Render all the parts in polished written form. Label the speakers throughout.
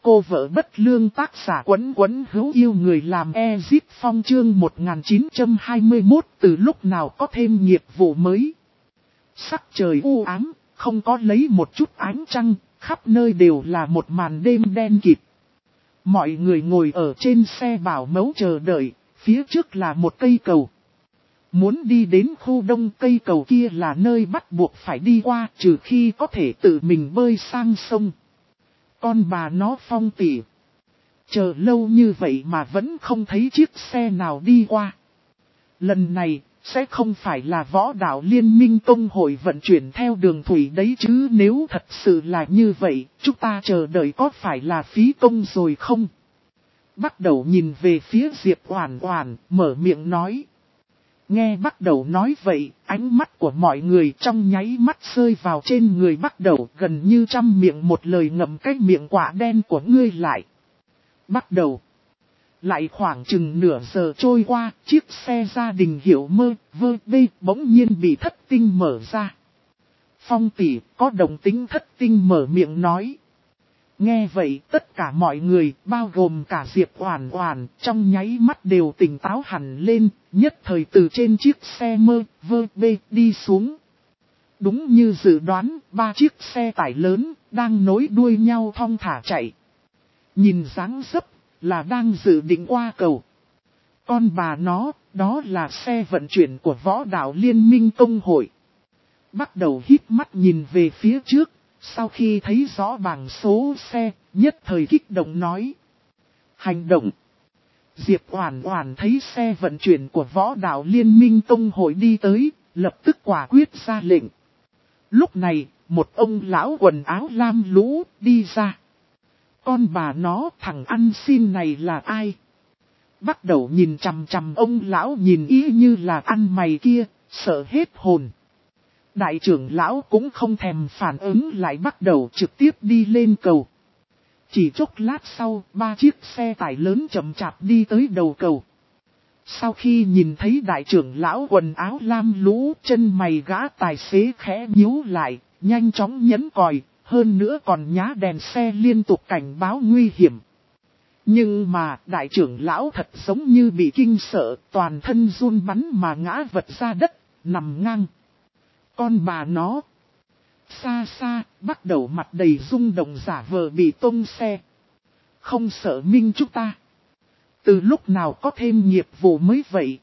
Speaker 1: cô vợ bất lương, tác giả Quấn Quấn hữu yêu người làm Ezip Phong, chương 1921. Từ lúc nào có thêm nghiệp vụ mới. Sắc trời u ám, không có lấy một chút ánh trăng, khắp nơi đều là một màn đêm đen kịt. Mọi người ngồi ở trên xe bảo mẫu chờ đợi, phía trước là một cây cầu. Muốn đi đến khu đông, cây cầu kia là nơi bắt buộc phải đi qua, trừ khi có thể tự mình bơi sang sông. Con bà nó Phong tỷ, chờ lâu như vậy mà vẫn không thấy chiếc xe nào đi qua. Lần này, sẽ không phải là Võ Đạo Liên minh Tông hội vận chuyển theo đường thủy đấy chứ, nếu thật sự là như vậy, chúng ta chờ đợi có phải là phí công rồi không? Bắt đầu nhìn về phía Diệp Oản Oản, mở miệng nói. Nghe bắt đầu nói vậy, ánh mắt của mọi người trong nháy mắt rơi vào trên người bắt đầu, gần như trăm miệng một lời ngậm cái miệng quả đen của ngươi lại. Bắt đầu. Lại khoảng chừng nửa giờ trôi qua, chiếc xe gia đình hiệu MV bỗng nhiên bị thất tinh mở ra. Phong tỷ, có đồng tính thất tinh mở miệng nói. Nghe vậy tất cả mọi người, bao gồm cả Diệp Oản Oản, trong nháy mắt đều tỉnh táo hẳn lên, nhất thời từ trên chiếc xe MV đi xuống. Đúng như dự đoán, 3 chiếc xe tải lớn, đang nối đuôi nhau thong thả chạy. Nhìn dáng dấp, là đang dự định qua cầu. Con bà nó, đó là xe vận chuyển của Võ Đạo Liên minh Tông hội. Bắt đầu híp mắt nhìn về phía trước. Sau khi thấy rõ bảng số xe, nhất thời kích động nói. Hành động. Diệp Oản Oản thấy xe vận chuyển của Võ Đạo Liên minh Tông hội đi tới, lập tức quả quyết ra lệnh. Lúc này, một ông lão quần áo lam lũ đi ra. Con bà nó, thằng ăn xin này là ai? Bắt đầu nhìn chằm chằm ông lão, nhìn ý như là ăn mày kia, sợ hết hồn. Đại trưởng lão cũng không thèm phản ứng lại, bắt đầu trực tiếp đi lên cầu. Chỉ chốc lát sau, 3 chiếc xe tải lớn chậm chạp đi tới đầu cầu. Sau khi nhìn thấy đại trưởng lão quần áo lam lũ, chân mày gã tài xế khẽ nhíu lại, nhanh chóng nhấn còi, hơn nữa còn nhá đèn xe liên tục cảnh báo nguy hiểm. Nhưng mà đại trưởng lão thật giống như bị kinh sợ, toàn thân run bắn mà ngã vật ra đất, nằm ngang. Con bà nó. Xa xa, bắt đầu mặt đầy rung động giả vờ bị tông xe. Không sợ minh chúng ta. Từ lúc nào có thêm nghiệp vụ mới vậy?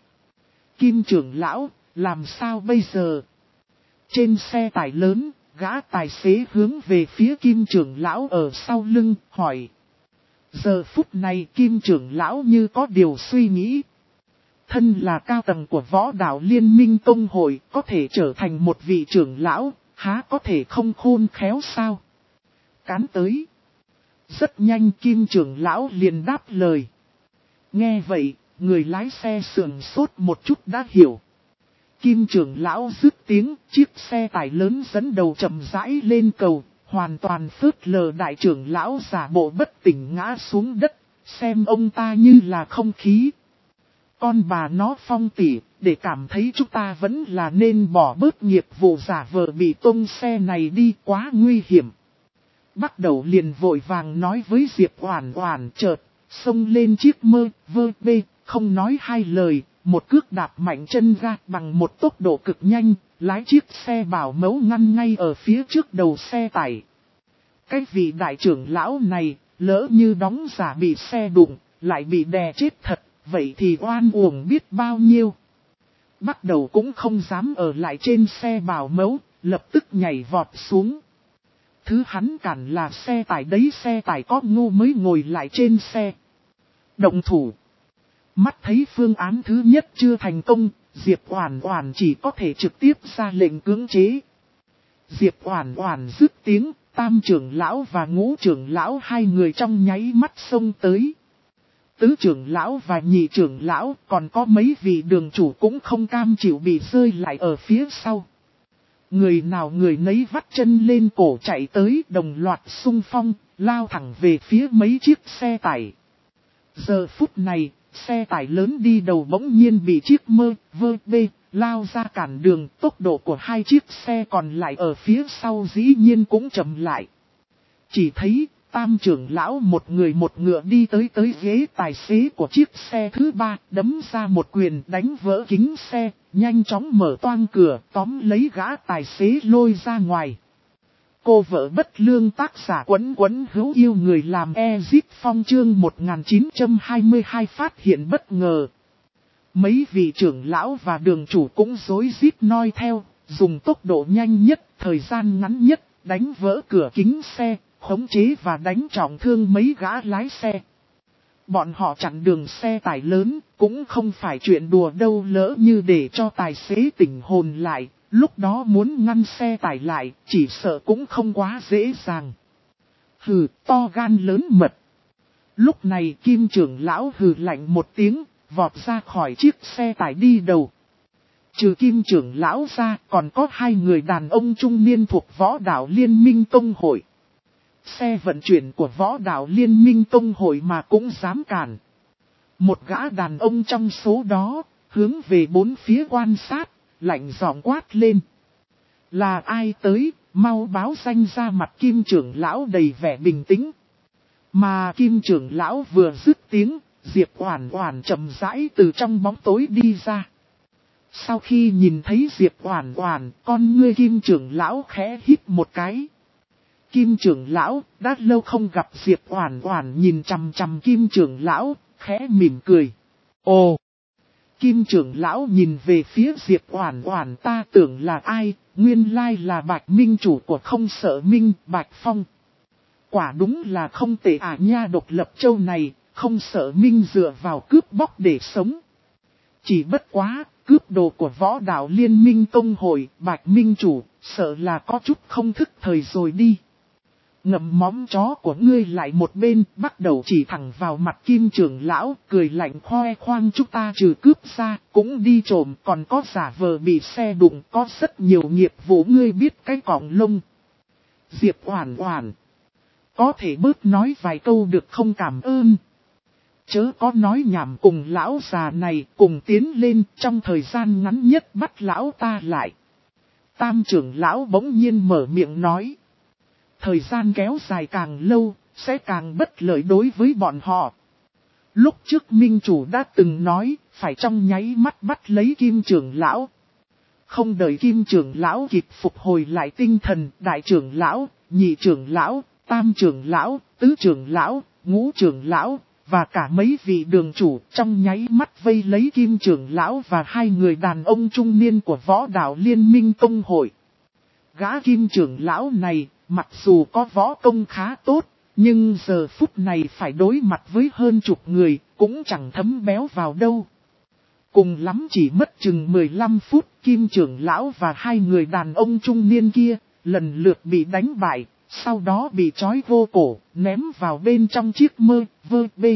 Speaker 1: Kim trưởng lão, làm sao bây giờ? Trên xe tải lớn, gã tài xế hướng về phía Kim trưởng lão ở sau lưng, hỏi. Giờ phút này Kim trưởng lão như có điều suy nghĩ. Thân là cao tầng của Võ Đạo Liên minh Tông hội, có thể trở thành một vị trưởng lão, há có thể không khôn khéo sao? Cán tới. Rất nhanh Kim trưởng lão liền đáp lời. Nghe vậy, người lái xe sườn sốt một chút đã hiểu. Kim trưởng lão dứt tiếng, chiếc xe tải lớn dẫn đầu chậm rãi lên cầu, hoàn toàn phớt lờ đại trưởng lão giả bộ bất tỉnh ngã xuống đất, xem ông ta như là không khí. Con bà nó Phong tỷ, để cảm thấy chúng ta vẫn là nên bỏ bớt nghiệp vụ giả vờ bị tông xe này đi, quá nguy hiểm. Bắt đầu liền vội vàng nói với Diệp Oản Oản, chợt xông lên chiếc MV, không nói hai lời, một cước đạp mạnh chân ga bằng một tốc độ cực nhanh, lái chiếc xe bảo mẫu ngăn ngay ở phía trước đầu xe tải. Cái vị đại trưởng lão này, lỡ như đóng giả bị xe đụng, lại bị đè chết thật. Vậy thì oan uổng biết bao nhiêu. Bắt đầu cũng không dám ở lại trên xe bảo mẫu, lập tức nhảy vọt xuống. Thứ hắn cản là xe tải đấy, xe tải có ngu mới ngồi lại trên xe. Động thủ. Mắt thấy phương án thứ nhất chưa thành công, Diệp Oản Oản chỉ có thể trực tiếp ra lệnh cưỡng chế. Diệp Oản Oản dứt tiếng, tam trưởng lão và ngũ trưởng lão hai người trong nháy mắt xông tới. Tứ trưởng lão và nhị trưởng lão, còn có mấy vị đường chủ cũng không cam chịu bị rơi lại ở phía sau. Người nào người nấy vắt chân lên cổ chạy tới, đồng loạt xung phong, lao thẳng về phía mấy chiếc xe tải. Giờ phút này, xe tải lớn đi đầu bỗng nhiên bị chiếc MV lao ra cản đường, tốc độ của hai chiếc xe còn lại ở phía sau dĩ nhiên cũng chậm lại. Chỉ thấy Tam trưởng lão một người một ngựa đi tới ghế tài xế của chiếc xe thứ 3, đấm ra một quyền đánh vỡ kính xe, nhanh chóng mở toang cửa, tóm lấy gã tài xế lôi ra ngoài. Cô vợ bất lương tác giả Quấn Quấn hữu yêu người làm Ezip Phong chương 1922 phát hiện bất ngờ. Mấy vị trưởng lão và đường chủ cũng rối rít noi theo, dùng tốc độ nhanh nhất, thời gian ngắn nhất, đánh vỡ cửa kính xe, khống chế và đánh trọng thương mấy gã lái xe. Bọn họ chặn đường xe tải lớn, cũng không phải chuyện đùa đâu, lỡ như để cho tài xế tỉnh hồn lại, lúc đó muốn ngăn xe tải lại, chỉ sợ cũng không quá dễ dàng. Hừ, to gan lớn mật. Lúc này Kim trưởng lão hừ lạnh một tiếng, vọt ra khỏi chiếc xe tải đi đầu. Trừ Kim trưởng lão ra, còn có 2 người đàn ông trung niên thuộc Võ Đạo Liên minh Tông hội. Xe vận chuyển của Võ Đạo Liên minh Tông hội mà cũng dám cản. Một gã đàn ông trong số đó, hướng về bốn phía quan sát, lạnh giọng quát lên. Là ai tới, mau báo danh ra. Mặt Kim trưởng lão đầy vẻ bình tĩnh. Mà Kim trưởng lão vừa dứt tiếng, Diệp Oản Oản chậm rãi từ trong bóng tối đi ra. Sau khi nhìn thấy Diệp Oản Oản, con ngươi Kim trưởng lão khẽ hít một cái. Kim trưởng lão, đã lâu không gặp. Diệp Oản Oản nhìn chằm chằm Kim trưởng lão, khẽ mỉm cười. Ồ! Kim trưởng lão nhìn về phía Diệp Oản Oản, ta tưởng là ai, nguyên lai là Bạch Minh chủ của Không Sợ Minh, Bạch Phong. Quả đúng là không tệ à nha, độc lập châu này, Không Sợ Minh dựa vào cướp bóc để sống. Chỉ bất quá, cướp đồ của Võ Đạo Liên minh Tông hội, Bạch Minh chủ, sợ là có chút không thức thời rồi đi. Ngậm móm chó của ngươi lại một bên, bắt đầu chỉ thẳng vào mặt Kim trưởng lão, cười lạnh khoe khoang, chúng ta trừ cướp ra, cũng đi trộm, còn có giả vờ bị xe đụng, có rất nhiều nghiệp vụ, ngươi biết cái cọng lông. Diệp Oản Oản, có thể bớt nói vài câu được không, cảm ơn. Chớ có nói nhảm cùng lão già này, cùng tiến lên, trong thời gian ngắn nhất bắt lão ta lại. Tam trưởng lão bỗng nhiên mở miệng nói. Thời gian kéo dài càng lâu, sẽ càng bất lợi đối với bọn họ. Lúc trước Minh chủ đã từng nói, phải trong nháy mắt bắt lấy Kim trưởng lão. Không đợi Kim trưởng lão kịp phục hồi lại tinh thần, đại trưởng lão, nhị trưởng lão, tam trưởng lão, tứ trưởng lão, ngũ trưởng lão, và cả mấy vị đường chủ trong nháy mắt vây lấy Kim trưởng lão và 2 người đàn ông trung niên của Võ Đạo Liên minh Tông hội. Gã Kim trưởng lão này, mặc dù có võ công khá tốt, nhưng giờ phút này phải đối mặt với hơn chục người, cũng chẳng thấm béo vào đâu. Cùng lắm chỉ mất chừng 15 phút, Kim trưởng lão và 2 người đàn ông trung niên kia, lần lượt bị đánh bại, sau đó bị trói vô cổ, ném vào bên trong chiếc vơ bê.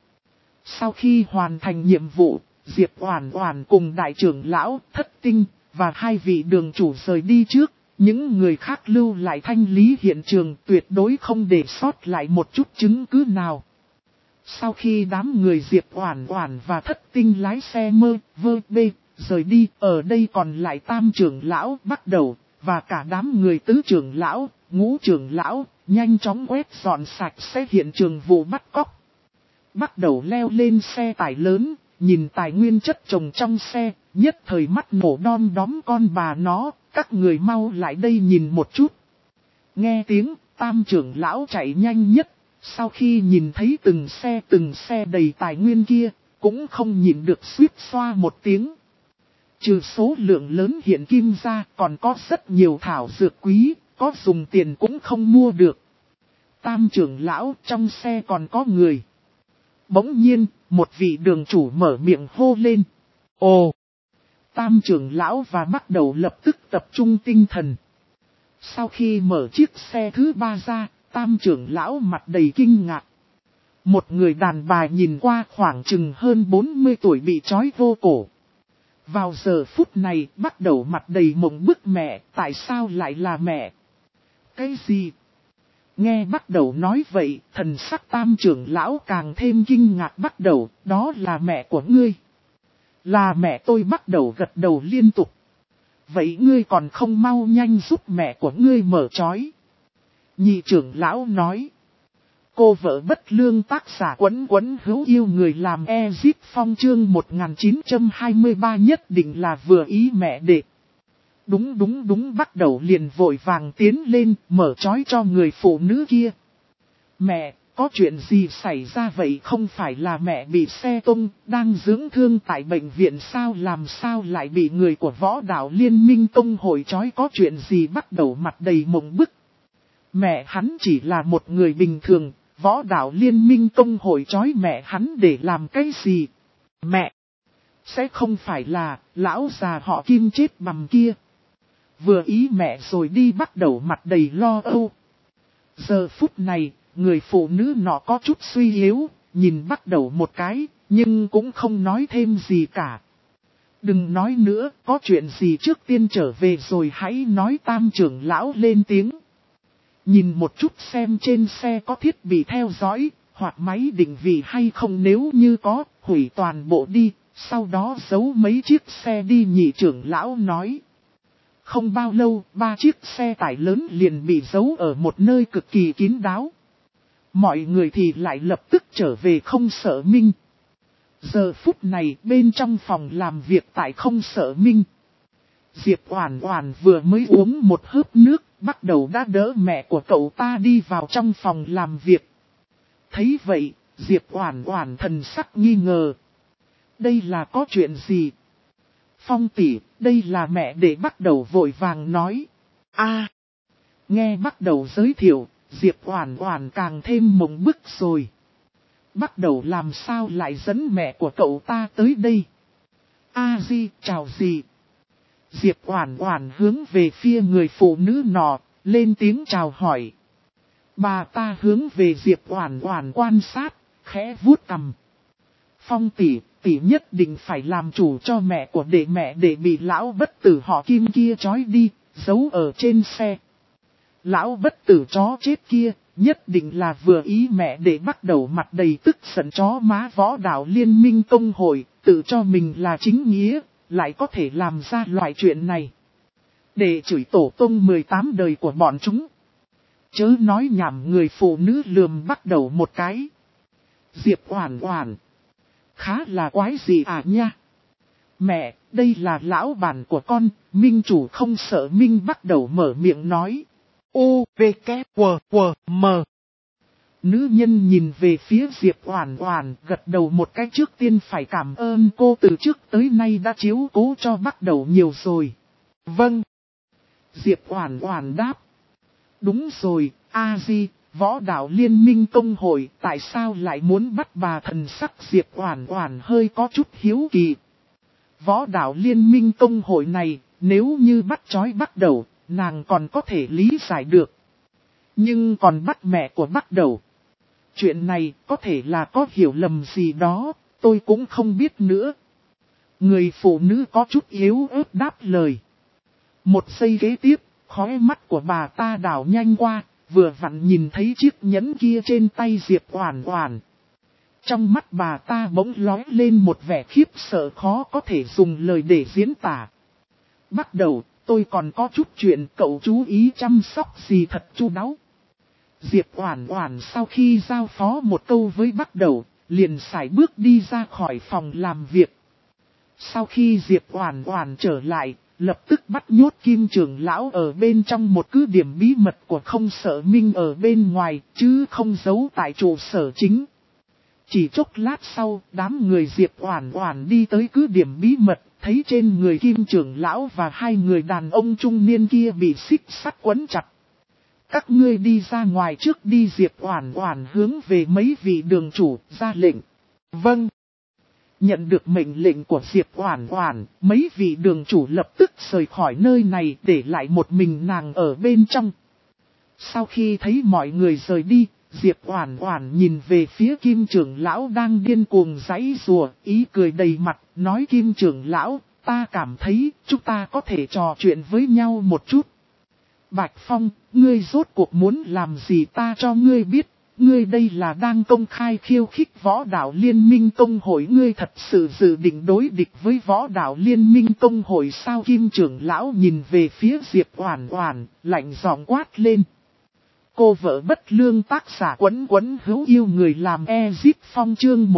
Speaker 1: Sau khi hoàn thành nhiệm vụ, Diệp Oản Oản cùng đại trưởng lão, Thất Tinh, và 2 vị đường chủ rời đi trước. Những người khác lưu lại thanh lý hiện trường, tuyệt đối không để sót lại một chút chứng cứ nào. Sau khi đám người Diệp Oản Oản và Thất Tinh lái xe vơ bê rời đi, ở đây còn lại Tam trưởng lão bắt đầu, và cả đám người Tứ trưởng lão, Ngũ trưởng lão, nhanh chóng quét dọn sạch sẽ hiện trường vụ bắt cóc. Bắt đầu leo lên xe tải lớn, nhìn tài nguyên chất chồng trong xe, nhất thời mắt nổ đom đóm con bà nó. Các người mau lại đây nhìn một chút. Nghe tiếng, Tam trưởng lão chạy nhanh nhất. Sau khi nhìn thấy từng xe đầy tài nguyên kia, cũng không nhịn được suýt xoa một tiếng. Trừ số lượng lớn hiện kim ra, còn có rất nhiều thảo dược quý, có dùng tiền cũng không mua được. Tam trưởng lão, trong xe còn có người. Bỗng nhiên, một vị đường chủ mở miệng hô lên. Ồ! Tam trưởng lão và bắt đầu lập tức tập trung tinh thần. Sau khi mở chiếc xe thứ 3 ra, Tam trưởng lão mặt đầy kinh ngạc. Một người đàn bà nhìn qua khoảng chừng hơn 40 tuổi bị trói vô cổ. Vào giờ phút này bắt đầu mặt đầy mộng bức, mẹ, tại sao lại là mẹ? Cái gì? Nghe bắt đầu nói vậy, thần sắc Tam trưởng lão càng thêm kinh ngạc. Bắt đầu, đó là mẹ của ngươi. Là mẹ tôi. Bắt đầu gật đầu liên tục. Vậy ngươi còn không mau nhanh giúp mẹ của ngươi mở trói. Nhị trưởng lão nói. Cô vợ bất lương tác giả Quấn Quấn hữu yêu người làm Ezip Phong chương 1923 nhất định là vừa ý mẹ đệ. Đúng bắt đầu liền vội vàng tiến lên mở trói cho người phụ nữ kia. Mẹ, có chuyện gì xảy ra vậy, không phải là mẹ bị xe tung, đang dưỡng thương tại bệnh viện sao, làm sao lại bị người của Võ Đạo Liên minh Tông hội trói, có chuyện gì, bắt đầu mặt đầy mộng bức. Mẹ hắn chỉ là một người bình thường, Võ Đạo Liên minh Tông hội trói mẹ hắn để làm cái gì? Mẹ! Sẽ không phải là lão già họ Kim chết bầm kia. Vừa ý mẹ rồi đi, bắt đầu mặt đầy lo âu. Giờ phút này, người phụ nữ nọ có chút suy yếu, nhìn bắt đầu một cái, nhưng cũng không nói thêm gì cả. Đừng nói nữa, có chuyện gì trước tiên trở về rồi hãy nói, Tam trưởng lão lên tiếng. Nhìn một chút xem trên xe có thiết bị theo dõi, hoặc máy định vị hay không, nếu như có, hủy toàn bộ đi, sau đó giấu mấy chiếc xe đi, nhị trưởng lão nói. Không bao lâu, 3 chiếc xe tải lớn liền bị giấu ở một nơi cực kỳ kín đáo. Mọi người thì lại lập tức trở về Không Sợ Minh. Giờ phút này bên trong phòng làm việc tại Không Sợ Minh, Diệp Oản Oản vừa mới uống một hớp nước, bắt đầu đã đỡ mẹ của cậu ta đi vào trong phòng làm việc. Thấy vậy, Diệp Oản Oản thần sắc nghi ngờ. Đây là có chuyện gì? Phong tỷ, đây là mẹ để bắt đầu vội vàng nói. Nghe bắt đầu giới thiệu, Diệp Oản Oản càng thêm mộng bức rồi. Bắt đầu làm sao lại dẫn mẹ của cậu ta tới đây? Di, chào dì. Diệp Oản Oản hướng về phía người phụ nữ nọ, lên tiếng chào hỏi. Bà ta hướng về Diệp Oản Oản quan sát, khẽ vuốt cằm. Phong tỷ, tỷ nhất định phải làm chủ cho mẹ của mẹ để bị lão bất tử họ Kim kia trói đi, giấu ở trên xe. Lão bất tử chó chết kia, nhất định là vừa ý mẹ để bắt đầu mặt đầy tức giận, chó má Võ Đạo Liên minh Tông hội, tự cho mình là chính nghĩa, lại có thể làm ra loại chuyện này. Để chửi tổ tông 18 đời của bọn chúng. Chớ nói nhảm, người phụ nữ lườm bắt đầu một cái. Diệp Oản Oản, khá là quái gì nha. Mẹ, đây là lão bản của con, Minh chủ Không Sợ Minh bắt đầu mở miệng nói. U-V-K-W-W-M. Nữ nhân nhìn về phía Diệp Oản Oản, gật đầu một cái, trước tiên phải cảm ơn cô từ trước tới nay đã chiếu cố cho bắt đầu nhiều rồi. Vâng. Diệp Oản Oản đáp. Đúng rồi, Di, Võ Đạo Liên minh Tông hội tại sao lại muốn bắt bà? Thần sắc Diệp Oản Oản hơi có chút hiếu kỳ. Võ Đạo Liên minh Tông hội này, nếu như bắt trói bắt đầu, nàng còn có thể lý giải được. Nhưng còn bắt mẹ của bắt đầu, chuyện này có thể là có hiểu lầm gì đó, tôi cũng không biết nữa. Người phụ nữ có chút yếu ớt đáp lời. Một giây kế tiếp, khóe mắt của bà ta đảo nhanh qua, vừa vặn nhìn thấy chiếc nhẫn kia trên tay Diệp Oản Oản. Trong mắt bà ta bỗng lóe lên một vẻ khiếp sợ khó có thể dùng lời để diễn tả. Bắt đầu, tôi còn có chút chuyện, cậu chú ý chăm sóc gì thật chu đáo. Diệp Oản Oản sau khi giao phó một câu với bắt đầu, liền sải bước đi ra khỏi phòng làm việc. Sau khi Diệp Oản Oản trở lại, lập tức bắt nhốt Kim trưởng lão ở bên trong một cứ điểm bí mật của Không Sợ Minh ở bên ngoài, chứ không giấu tại trụ sở chính. Chỉ chốc lát sau, đám người Diệp Oản Oản đi tới cứ điểm bí mật, thấy trên người Kim trưởng lão và hai người đàn ông trung niên kia bị xích sắt quấn chặt. Các ngươi đi ra ngoài trước đi, Diệp Oản Oản hướng về mấy vị đường chủ ra lệnh. Vâng. Nhận được mệnh lệnh của Diệp Oản Oản, mấy vị đường chủ lập tức rời khỏi nơi này, để lại một mình nàng ở bên trong. Sau khi thấy mọi người rời đi, Diệp Oản Oản nhìn về phía Kim trưởng lão đang điên cuồng giãy giụa, ý cười đầy mặt, nói: Kim trưởng lão, ta cảm thấy chúng ta có thể trò chuyện với nhau một chút. Bạch Phong, ngươi rốt cuộc muốn làm gì ta cho ngươi biết, ngươi đây là đang công khai khiêu khích Võ Đạo Liên minh Tông hội, ngươi thật sự dự định đối địch với Võ Đạo Liên minh Tông hội sao? Kim trưởng lão nhìn về phía Diệp Oản Oản, lạnh giọng quát lên. Cô vợ bất lương tác giả Quấn Quấn hữu yêu người làm Ezip Phong chương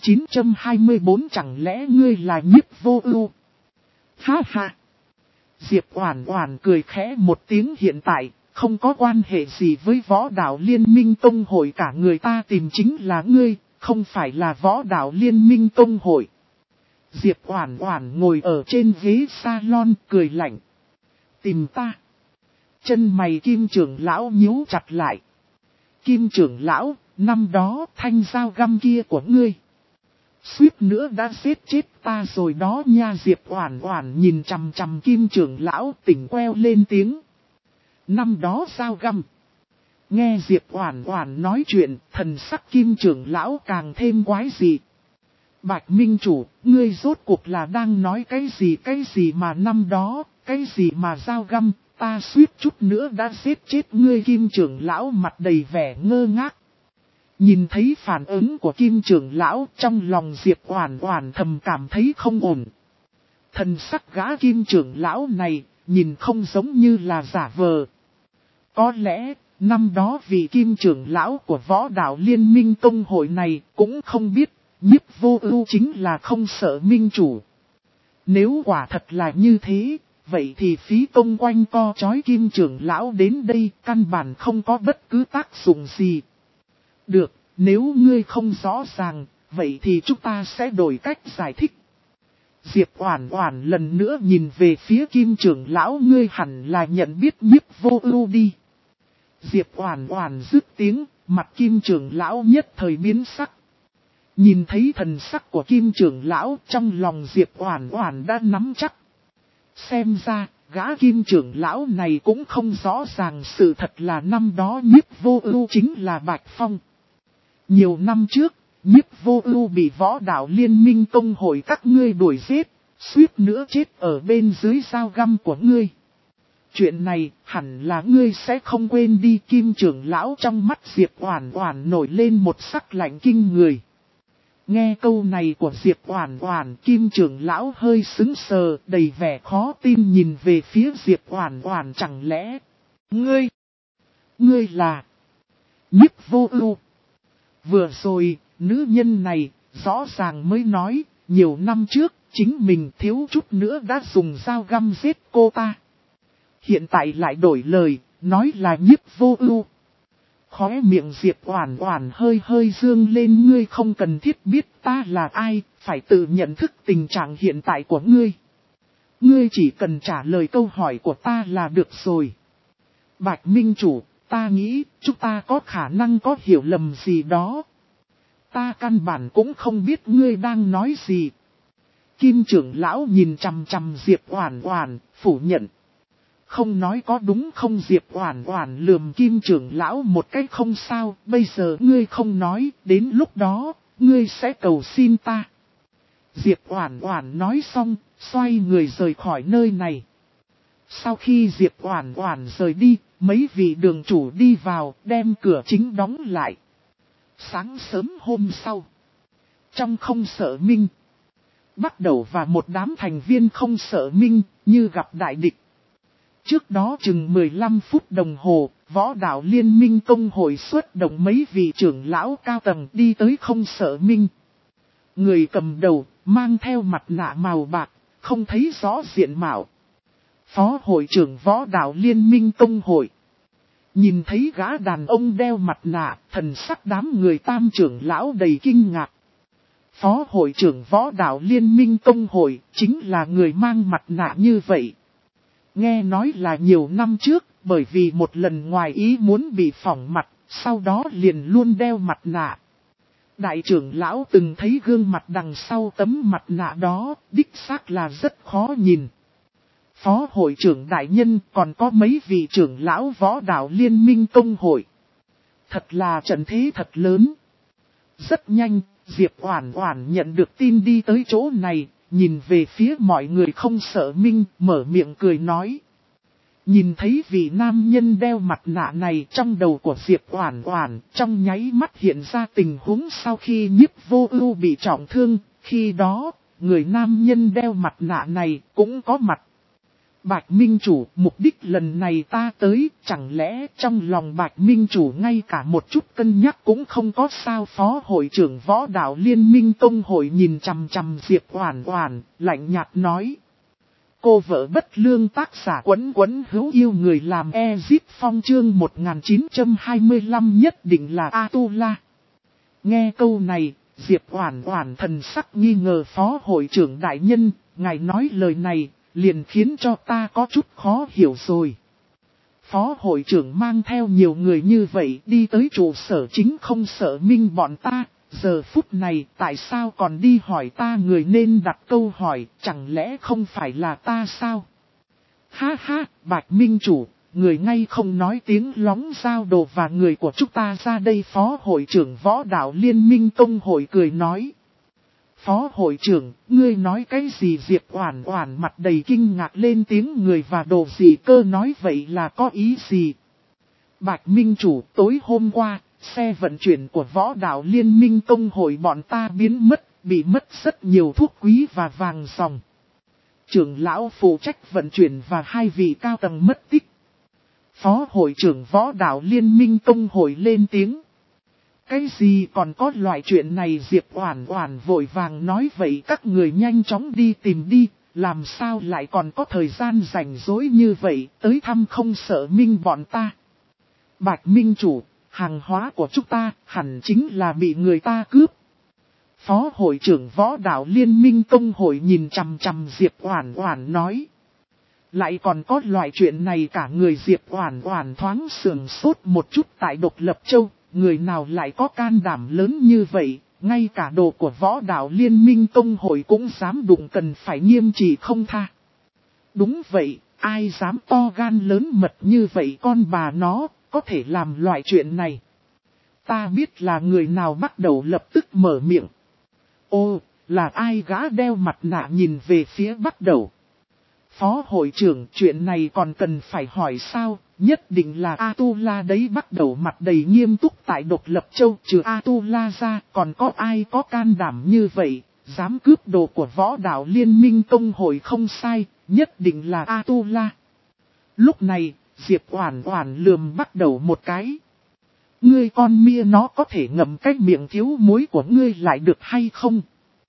Speaker 1: 1924 chẳng lẽ ngươi là Nhiếp Vô Ưu? Ha ha! Diệp Oản Oản cười khẽ một tiếng hiện tại, không có quan hệ gì với Võ Đạo Liên Minh Tông Hội cả người ta tìm chính là ngươi, không phải là Võ Đạo Liên Minh Tông Hội. Diệp Oản Oản ngồi ở trên ghế salon cười lạnh. Tìm ta. Chân mày Kim trưởng lão nhíu chặt lại. Kim trưởng lão, năm đó thanh dao găm kia của ngươi suýt nữa đã giết chết ta rồi đó nha. Diệp Oản Oản nhìn chằm chằm Kim trưởng lão tỉnh queo lên tiếng. Năm đó dao găm. Nghe Diệp Oản Oản nói chuyện, thần sắc Kim trưởng lão càng thêm quái dị. Bạch Minh chủ, ngươi rốt cuộc là đang nói cái gì mà năm đó, cái gì mà dao găm, ta suýt chút nữa đã giết chết ngươi. Kim trưởng lão mặt đầy vẻ ngơ ngác. Nhìn thấy phản ứng của Kim trưởng lão, trong lòng Diệp Oản Oản thầm cảm thấy không ổn. Thần sắc gã Kim trưởng lão này, nhìn không giống như là giả vờ. Có lẽ, năm đó vị Kim trưởng lão của Võ Đạo Liên Minh Tông Hội này cũng không biết, Nhiếp Vô Ưu chính là Không Sợ minh chủ. Nếu quả thật là như thế, vậy thì phí công quanh co chói Kim trưởng lão đến đây căn bản không có bất cứ tác dụng gì. Được, nếu ngươi không rõ ràng, vậy thì chúng ta sẽ đổi cách giải thích. Diệp Oản Oản lần nữa nhìn về phía Kim trưởng lão, ngươi hẳn là nhận biết Nhiếp Vô Ưu đi. Diệp Oản Oản dứt tiếng, mặt Kim trưởng lão nhất thời biến sắc. Nhìn thấy thần sắc của Kim trưởng lão, trong lòng Diệp Oản Oản đã nắm chắc. Xem ra, gã Kim trưởng lão này cũng không rõ ràng sự thật là năm đó Nhiếp Vô Ưu chính là Bạch Phong. Nhiều năm trước, Nhiếp Vô Ưu bị Võ Đạo Liên Minh Tông Hội các ngươi đuổi giết, suýt nữa chết ở bên dưới dao găm của ngươi. Chuyện này hẳn là ngươi sẽ không quên đi. Kim trưởng lão trong mắt Diệp Oản Oản nổi lên một sắc lạnh kinh người. Nghe câu này của Diệp Oản Oản, Kim trưởng lão hơi sững sờ, đầy vẻ khó tin nhìn về phía Diệp Oản Oản, chẳng lẽ ngươi là Nhiếp Vô Ưu? Vừa rồi, nữ nhân này rõ ràng mới nói, nhiều năm trước chính mình thiếu chút nữa đã dùng dao găm giết cô ta. Hiện tại lại đổi lời, nói là Nhiếp Vô Ưu. Khóe miệng Diệp Oản Oản hơi hơi dương lên, ngươi không cần thiết biết ta là ai, phải tự nhận thức tình trạng hiện tại của ngươi. Ngươi chỉ cần trả lời câu hỏi của ta là được rồi. Bạch Minh chủ, ta nghĩ chúng ta có khả năng có hiểu lầm gì đó. Ta căn bản cũng không biết ngươi đang nói gì. Kim trưởng lão nhìn chằm chằm Diệp Oản Oản, phủ nhận. Không nói có đúng không? Diệp Oản Oản lườm Kim trưởng lão một cái, không sao, bây giờ ngươi không nói, đến lúc đó, ngươi sẽ cầu xin ta. Diệp Oản Oản nói xong, xoay người rời khỏi nơi này. Sau khi Diệp Oản Oản rời đi, mấy vị đường chủ đi vào, đem cửa chính đóng lại. Sáng sớm hôm sau, trong Không Sợ Minh, Bắt Đầu và một đám thành viên Không Sợ Minh như gặp đại địch. Trước đó chừng 15 phút đồng hồ, Võ Đạo Liên Minh Tông Hội xuất động mấy vị trưởng lão cao tầng đi tới Không Sợ Minh. Người cầm đầu, mang theo mặt nạ màu bạc, không thấy rõ diện mạo. Phó hội trưởng Võ Đạo Liên Minh Tông Hội. Nhìn thấy gã đàn ông đeo mặt nạ, thần sắc đám người tam trưởng lão đầy kinh ngạc. Phó hội trưởng Võ Đạo Liên Minh Tông Hội chính là người mang mặt nạ như vậy. Nghe nói là nhiều năm trước, bởi vì một lần ngoài ý muốn bị phỏng mặt, sau đó liền luôn đeo mặt nạ. Đại trưởng lão từng thấy gương mặt đằng sau tấm mặt nạ đó, đích xác là rất khó nhìn. Phó hội trưởng đại nhân, còn có mấy vị trưởng lão Võ Đạo Liên Minh Tông Hội. Thật là trận thế thật lớn. Rất nhanh, Diệp Oản Oản nhận được tin đi tới chỗ này, nhìn về phía mọi người Không Sợ Minh, mở miệng cười nói. Nhìn thấy vị nam nhân đeo mặt nạ này, trong đầu của Diệp Oản Oản trong nháy mắt hiện ra tình huống sau khi Nhiếp Vô Ưu bị trọng thương, khi đó, người nam nhân đeo mặt nạ này cũng có mặt. Bạch Minh Chủ, mục đích lần này ta tới, chẳng lẽ trong lòng Bạch Minh Chủ ngay cả một chút cân nhắc cũng không có sao? Phó hội trưởng Võ Đạo Liên minh Tông hội nhìn chằm chằm Diệp Oản Oản, lạnh nhạt nói. Cô vợ bất lương, tác giả Quấn Quấn hữu yêu, người làm Ezip Phong, chương 1925 nhất định là Atula. Nghe câu này, Diệp Oản Oản thần sắc nghi ngờ. Phó hội trưởng đại nhân, ngài nói lời này liền khiến cho ta có chút khó hiểu rồi. Phó hội trưởng mang theo nhiều người như vậy đi tới trụ sở chính không sợ minh bọn ta, giờ phút này tại sao còn đi hỏi ta? Người nên đặt câu hỏi, chẳng lẽ không phải là ta sao? Ha ha, Bạch Minh Chủ, người ngay không nói tiếng lóng giao đồ và người của chúng ta ra đây. Phó hội trưởng Võ Đạo Liên minh Tông hội cười nói. Phó hội trưởng, ngươi nói cái gì? Diệp Oản Oản mặt đầy kinh ngạc lên tiếng. Người và đồ gì cơ? Nói vậy là có ý gì? Bạch Minh Chủ, tối hôm qua, xe vận chuyển của Võ Đạo Liên minh Tông hội bọn ta biến mất, bị mất rất nhiều thuốc quý và vàng ròng. Trưởng lão phụ trách vận chuyển và 2 vị cao tầng mất tích. Phó hội trưởng Võ Đạo Liên minh Tông hội lên tiếng. Cái gì, còn có loại chuyện này? Diệp Oản Oản vội vàng nói. Vậy các người nhanh chóng đi tìm đi, làm sao lại còn có thời gian rảnh rỗi như vậy tới thăm không sợ minh bọn ta? Bạch Minh Chủ, hàng hóa của chúng ta hẳn chính là bị người ta cướp. Phó hội trưởng Võ Đạo Liên minh Tông hội nhìn chằm chằm Diệp Oản Oản nói. Lại còn có loại chuyện này cả người Diệp Oản Oản thoáng sững sốt một chút. Tại Độc Lập Châu, người nào lại có can đảm lớn như vậy, ngay cả đồ của Võ Đạo Liên minh Tông hội cũng dám đụng, cần phải nghiêm trị không tha. Đúng vậy, ai dám to gan lớn mật như vậy? Con bà nó, có thể làm loại chuyện này. Ta biết là người nào bắt đầu lập tức mở miệng. Ô, là ai? Gã đeo mặt nạ nhìn về phía bắt đầu. Phó hội trưởng, chuyện này còn cần phải hỏi sao? Nhất định là Atula đấy. Bắt đầu mặt đầy nghiêm túc. Tại Độc Lập Châu, trừ Atula ra, còn có ai có can đảm như vậy, dám cướp đồ của Võ Đạo Liên minh Tông hội? Không sai, nhất định là Atula. Lúc này, Diệp Oản Oản lườm bắt đầu một cái. Ngươi con mia nó, có thể ngậm cái miệng thiếu muối của ngươi lại được hay không?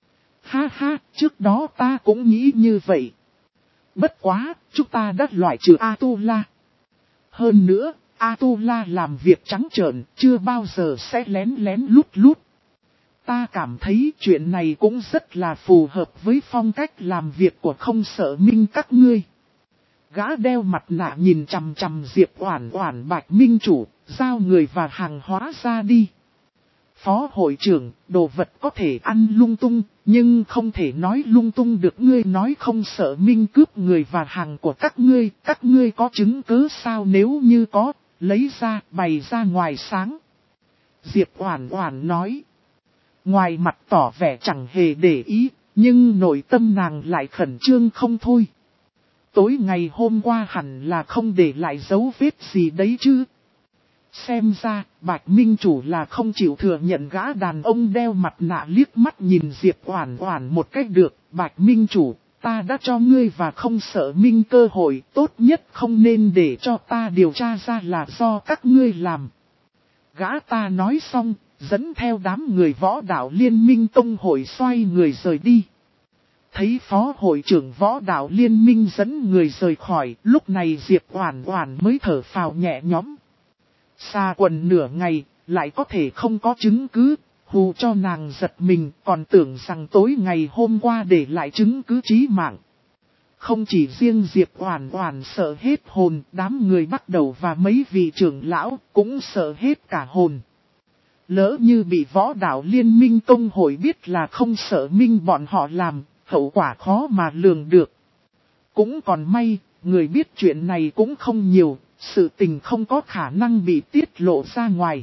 Speaker 1: Ha ha, trước đó ta cũng nghĩ như vậy. Bất quá, chúng ta đã loại trừ Atula. Hơn nữa, Atula làm việc trắng trợn, chưa bao giờ sẽ lén lén lút lút. Ta cảm thấy chuyện này cũng rất là phù hợp với phong cách làm việc của không sợ minh các ngươi. Gã đeo mặt nạ nhìn chằm chằm Diệp Oản Oản. Bạch Minh Chủ, giao người và hàng hóa ra đi. Phó hội trưởng, đồ vật có thể ăn lung tung, nhưng không thể nói lung tung được. Ngươi nói không sợ minh cướp người và hàng của các ngươi có chứng cứ sao? Nếu như có, lấy ra, bày ra ngoài sáng. Diệp Oản Oản nói. Ngoài mặt tỏ vẻ chẳng hề để ý, nhưng nội tâm nàng lại khẩn trương không thôi. Tối ngày hôm qua hẳn là không để lại dấu vết gì đấy chứ. Xem ra, Bạch Minh Chủ là không chịu thừa nhận. Gã đàn ông đeo mặt nạ liếc mắt nhìn Diệp Oản Oản một cách được. Bạch Minh Chủ, ta đã cho ngươi và không sợ minh cơ hội, tốt nhất không nên để cho ta điều tra ra là do các ngươi làm. Gã ta nói xong, dẫn theo đám người Võ Đạo Liên minh Tông hội xoay người rời đi. Thấy Phó hội trưởng Võ Đạo Liên minh dẫn người rời khỏi, lúc này Diệp Oản Oản mới thở phào nhẹ nhõm. Xa quần nửa ngày, lại có thể không có chứng cứ, hù cho nàng giật mình, còn tưởng rằng tối ngày hôm qua để lại chứng cứ chí mạng. Không chỉ riêng Diệp Oản Oản sợ hết hồn, đám người bắt đầu và mấy vị trưởng lão cũng sợ hết cả hồn. Lỡ như bị Võ Đạo Liên minh Tông hội biết là không sợ minh bọn họ làm, hậu quả khó mà lường được. Cũng còn may, người biết chuyện này cũng không nhiều, sự tình không có khả năng bị tiết lộ ra ngoài.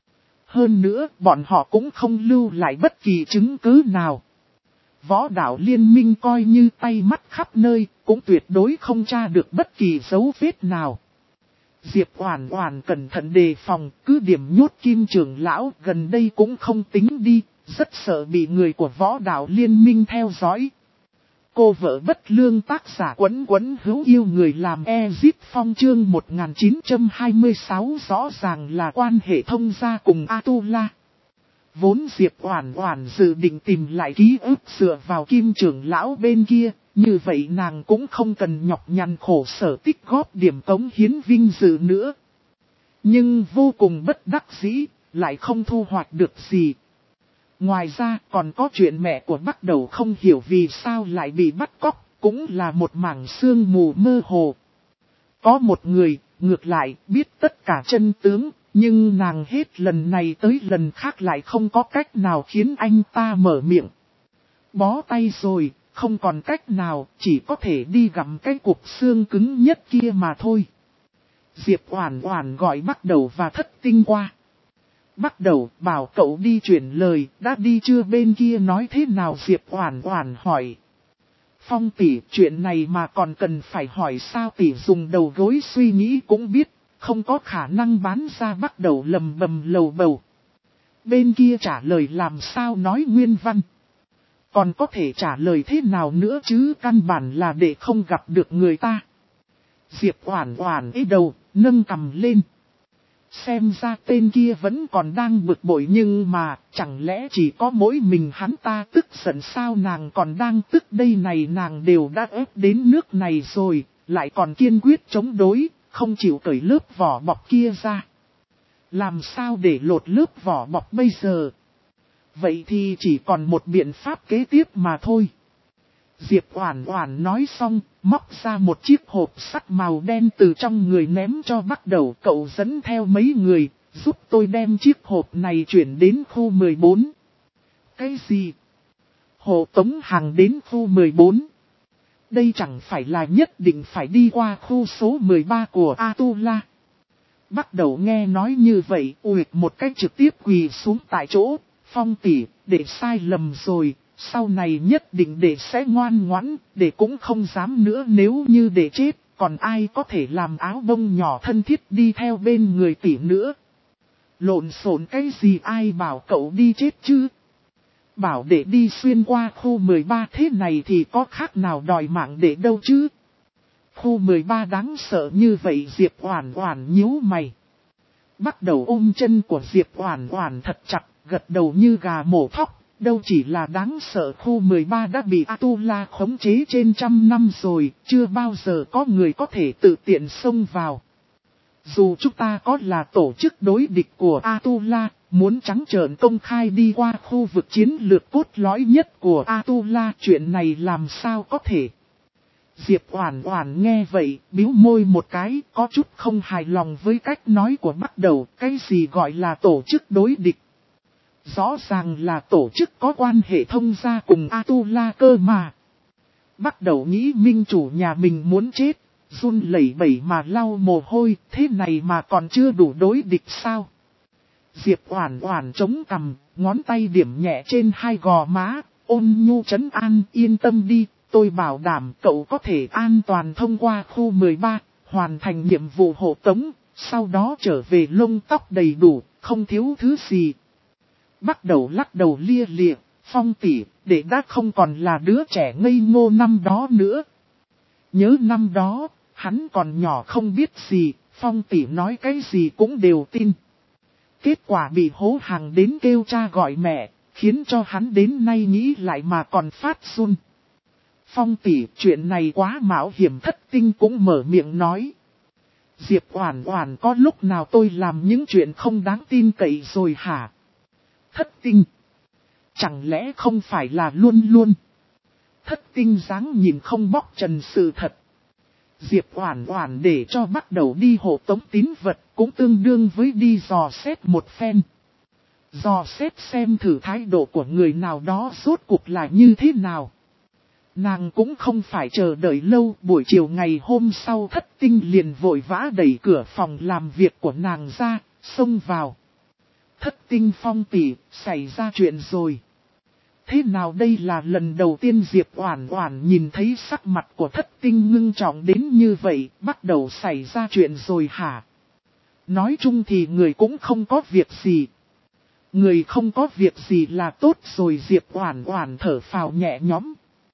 Speaker 1: Hơn nữa, bọn họ cũng không lưu lại bất kỳ chứng cứ nào. Võ Đạo Liên minh coi như tay mắt khắp nơi, cũng tuyệt đối không tra được bất kỳ dấu vết nào. Diệp Oản Oản cẩn thận đề phòng, cứ điểm nhốt Kim trưởng lão gần đây cũng không tính đi, rất sợ bị người của Võ Đạo Liên minh theo dõi. Cô vợ bất lương tác giả Quấn Quấn hữu yêu người làm Ezip Phong chương 1926 rõ ràng là quan hệ thông gia cùng Atula. Vốn Diệp Oản Oản dự định tìm lại ký ức dựa vào Kim trưởng lão bên kia, như vậy nàng cũng không cần nhọc nhằn khổ sở tích góp điểm cống hiến vinh dự nữa. Nhưng vô cùng bất đắc dĩ, lại không thu hoạch được gì. Ngoài ra còn có chuyện mẹ của Bắc Đầu không hiểu vì sao lại bị bắt cóc, cũng là một mảng sương mù mơ hồ. Có một người, ngược lại, biết tất cả chân tướng, nhưng nàng hết lần này tới lần khác lại không có cách nào khiến anh ta mở miệng. Bó tay rồi, không còn cách nào, chỉ có thể đi gặm cái cục xương cứng nhất kia mà thôi. Diệp Oản Oản gọi Bắc Đầu và Thất Tinh qua. Bắt đầu bảo cậu đi chuyển lời, đã đi chưa bên kia nói thế nào Diệp Oản Oản hỏi. Phong tỷ, chuyện này mà còn cần phải hỏi sao tỷ dùng đầu gối suy nghĩ cũng biết, không có khả năng bán ra. Bắt đầu lầm bầm lầu bầu. Bên kia trả lời làm sao nói nguyên văn. Còn có thể trả lời thế nào nữa chứ, căn bản là để không gặp được người ta. Diệp Oản Oản ê đầu, nâng cằm lên. Xem ra tên kia vẫn còn đang bực bội nhưng mà chẳng lẽ chỉ có mỗi mình hắn ta tức giận sao, nàng còn đang tức đây này, nàng đều đã ép đến nước này rồi, lại còn kiên quyết chống đối, không chịu cởi lớp vỏ bọc kia ra. Làm sao để lột lớp vỏ bọc bây giờ? Vậy thì chỉ còn một biện pháp kế tiếp mà thôi. Diệp Oản Oản nói xong, móc ra một chiếc hộp sắt màu đen từ trong người ném cho Bắc Đầu. Cậu dẫn theo mấy người, giúp tôi đem chiếc hộp này chuyển đến khu 14. Cái gì? Hộ tống hàng đến khu 14? Đây chẳng phải là nhất định phải đi qua khu số 13 của Atula. Bắc Đầu nghe nói như vậy, uệt một cách trực tiếp quỳ xuống tại chỗ. Phong tỷ, để sai lầm rồi. Sau này nhất định để sẽ ngoan ngoãn, để cũng không dám nữa, nếu như để chết, còn ai có thể làm áo bông nhỏ thân thiết đi theo bên người tỷ nữa. Lộn xộn cái gì, ai bảo cậu đi chết chứ? Bảo để đi xuyên qua khu 13 thế này thì có khác nào đòi mạng để đâu chứ? Khu 13 đáng sợ như vậy, Diệp Oản Oản nhíu mày. Bắt đầu ôm chân của Diệp Oản Oản thật chặt, gật đầu như gà mổ thóc. Đâu chỉ là đáng sợ, khu 13 đã bị Atula khống chế trên 100 năm rồi, chưa bao giờ có người có thể tự tiện xông vào. Dù chúng ta có là tổ chức đối địch của Atula, muốn trắng trợn công khai đi qua khu vực chiến lược cốt lõi nhất của Atula, chuyện này làm sao có thể. Diệp Oản Oản nghe vậy, bĩu môi một cái, có chút không hài lòng với cách nói của Bắc Đầu. Cái gì gọi là tổ chức đối địch? Rõ ràng là tổ chức có quan hệ thông gia cùng Atula cơ mà. Bắt đầu nghĩ minh chủ nhà mình muốn chết, run lẩy bẩy mà lau mồ hôi, thế này mà còn chưa đủ đối địch sao? Diệp Oản Oản chống cằm, ngón tay điểm nhẹ trên hai gò má, ôn nhu trấn an, yên tâm đi, tôi bảo đảm cậu có thể an toàn thông qua khu 13, hoàn thành nhiệm vụ hộ tống, sau đó trở về lông tóc đầy đủ, không thiếu thứ gì. Bắt đầu lắc đầu lia lịa, Phong tỷ, để đã không còn là đứa trẻ ngây ngô năm đó nữa. Nhớ năm đó, hắn còn nhỏ không biết gì, Phong tỷ nói cái gì cũng đều tin. Kết quả bị hố hàng đến kêu cha gọi mẹ, khiến cho hắn đến nay nghĩ lại mà còn phát run. Phong tỷ, chuyện này quá mạo hiểm. Thất Tinh cũng mở miệng nói. Diệp Oản Oản, có lúc nào tôi làm những chuyện không đáng tin cậy rồi hả? Thất Tinh, chẳng lẽ không phải là luôn luôn? Thất Tinh dáng nhìn không bóc trần sự thật. Diệp Oản Oản để cho Bắt Đầu đi hộ tống tín vật, cũng tương đương với đi dò xét một phen. Dò xét xem thử thái độ của người nào đó rốt cuộc là như thế nào. Nàng cũng không phải chờ đợi lâu, buổi chiều ngày hôm sau Thất Tinh liền vội vã đẩy cửa phòng làm việc của nàng ra, xông vào. Thất Tinh, Phong tỷ, xảy ra chuyện rồi. Thế nào đây là lần đầu tiên Diệp Oản Oản nhìn thấy sắc mặt của Thất Tinh ngưng trọng đến như vậy, Bắt Đầu xảy ra chuyện rồi hả? Nói chung thì người cũng không có việc gì. Người không có việc gì là tốt rồi, Diệp Oản Oản thở phào nhẹ nhõm.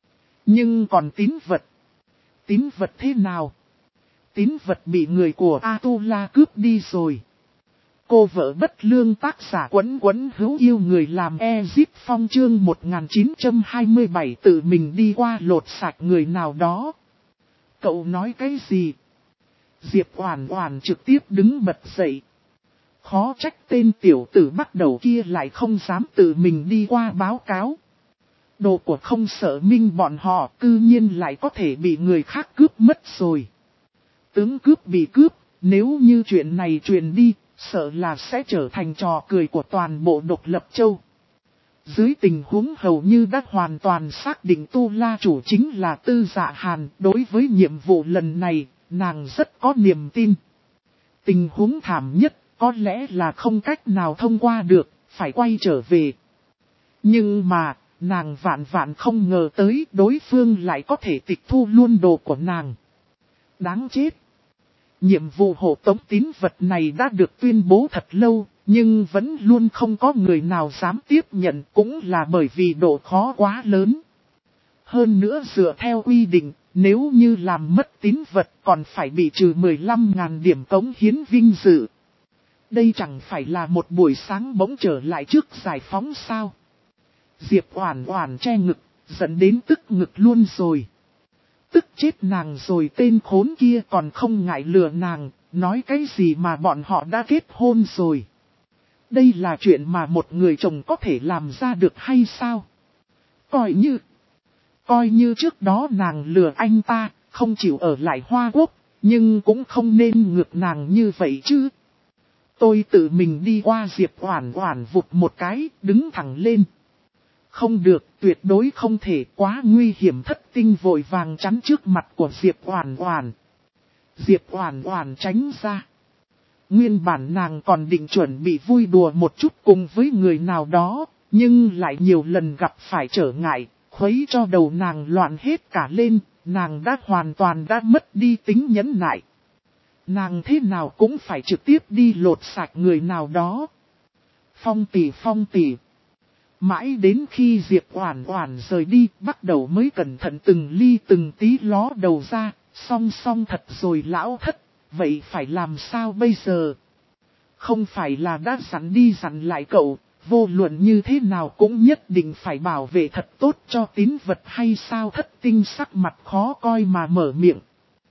Speaker 1: Nhưng còn tín vật. Tín vật thế nào? Tín vật bị người của Atula cướp đi rồi. Cô vợ bất lương tác giả Quấn Quấn hữu yêu người làm Ezip Phong chương 1927 tự mình đi qua lột sạch người nào đó. Cậu nói cái gì? Diệp Oản Oản trực tiếp đứng bật dậy. Khó trách tên tiểu tử bắt đầu kia lại không dám tự mình đi qua báo cáo. Đồ của không sợ minh bọn họ cư nhiên lại có thể bị người khác cướp mất rồi. Tướng cướp bị cướp, nếu như chuyện này truyền đi, sợ là sẽ trở thành trò cười của toàn bộ độc lập châu. Dưới tình huống hầu như đã hoàn toàn xác định Tu La chủ chính là Tư Dạ Hàn, đối với nhiệm vụ lần này, nàng rất có niềm tin. Tình huống thảm nhất, có lẽ là không cách nào thông qua được, phải quay trở về. Nhưng mà, nàng vạn vạn không ngờ tới đối phương lại có thể tịch thu luôn đồ của nàng. Đáng chết! Nhiệm vụ hộ tống tín vật này đã được tuyên bố thật lâu, nhưng vẫn luôn không có người nào dám tiếp nhận, cũng là bởi vì độ khó quá lớn. Hơn nữa dựa theo quy định, nếu như làm mất tín vật còn phải bị trừ 15.000 điểm cống hiến vinh dự. Đây chẳng phải là một buổi sáng bỗng trở lại trước giải phóng sao? Diệp Oản Oản che ngực, giận đến tức ngực luôn rồi. Tức chết nàng rồi, tên khốn kia còn không ngại lừa nàng, nói cái gì mà bọn họ đã kết hôn rồi. Đây là chuyện mà một người chồng có thể làm ra được hay sao? Coi như trước đó nàng lừa anh ta, không chịu ở lại Hoa Quốc, nhưng cũng không nên ngược nàng như vậy chứ. Tôi tự mình đi qua. Diệp Oản Oản vụt một cái, đứng thẳng lên. Không được, tuyệt đối không thể, quá nguy hiểm. Thất tinh vội vàng chắn trước mặt của Diệp Oản Oản. Diệp Oản Oản tránh ra. Nguyên bản nàng còn định chuẩn bị vui đùa một chút cùng với người nào đó, nhưng lại nhiều lần gặp phải trở ngại, khuấy cho đầu nàng loạn hết cả lên, nàng đã hoàn toàn mất đi tính nhẫn nại. Nàng thế nào cũng phải trực tiếp đi lột sạch người nào đó. Phong tỷ. Mãi đến khi Diệp Oản Oản rời đi, bắt đầu mới cẩn thận từng ly từng tí ló đầu ra, song thật rồi lão thất, vậy phải làm sao bây giờ? Không phải là đã dặn đi dặn lại cậu, vô luận như thế nào cũng nhất định phải bảo vệ thật tốt cho tín vật hay sao? Thất tinh sắc mặt khó coi mà mở miệng.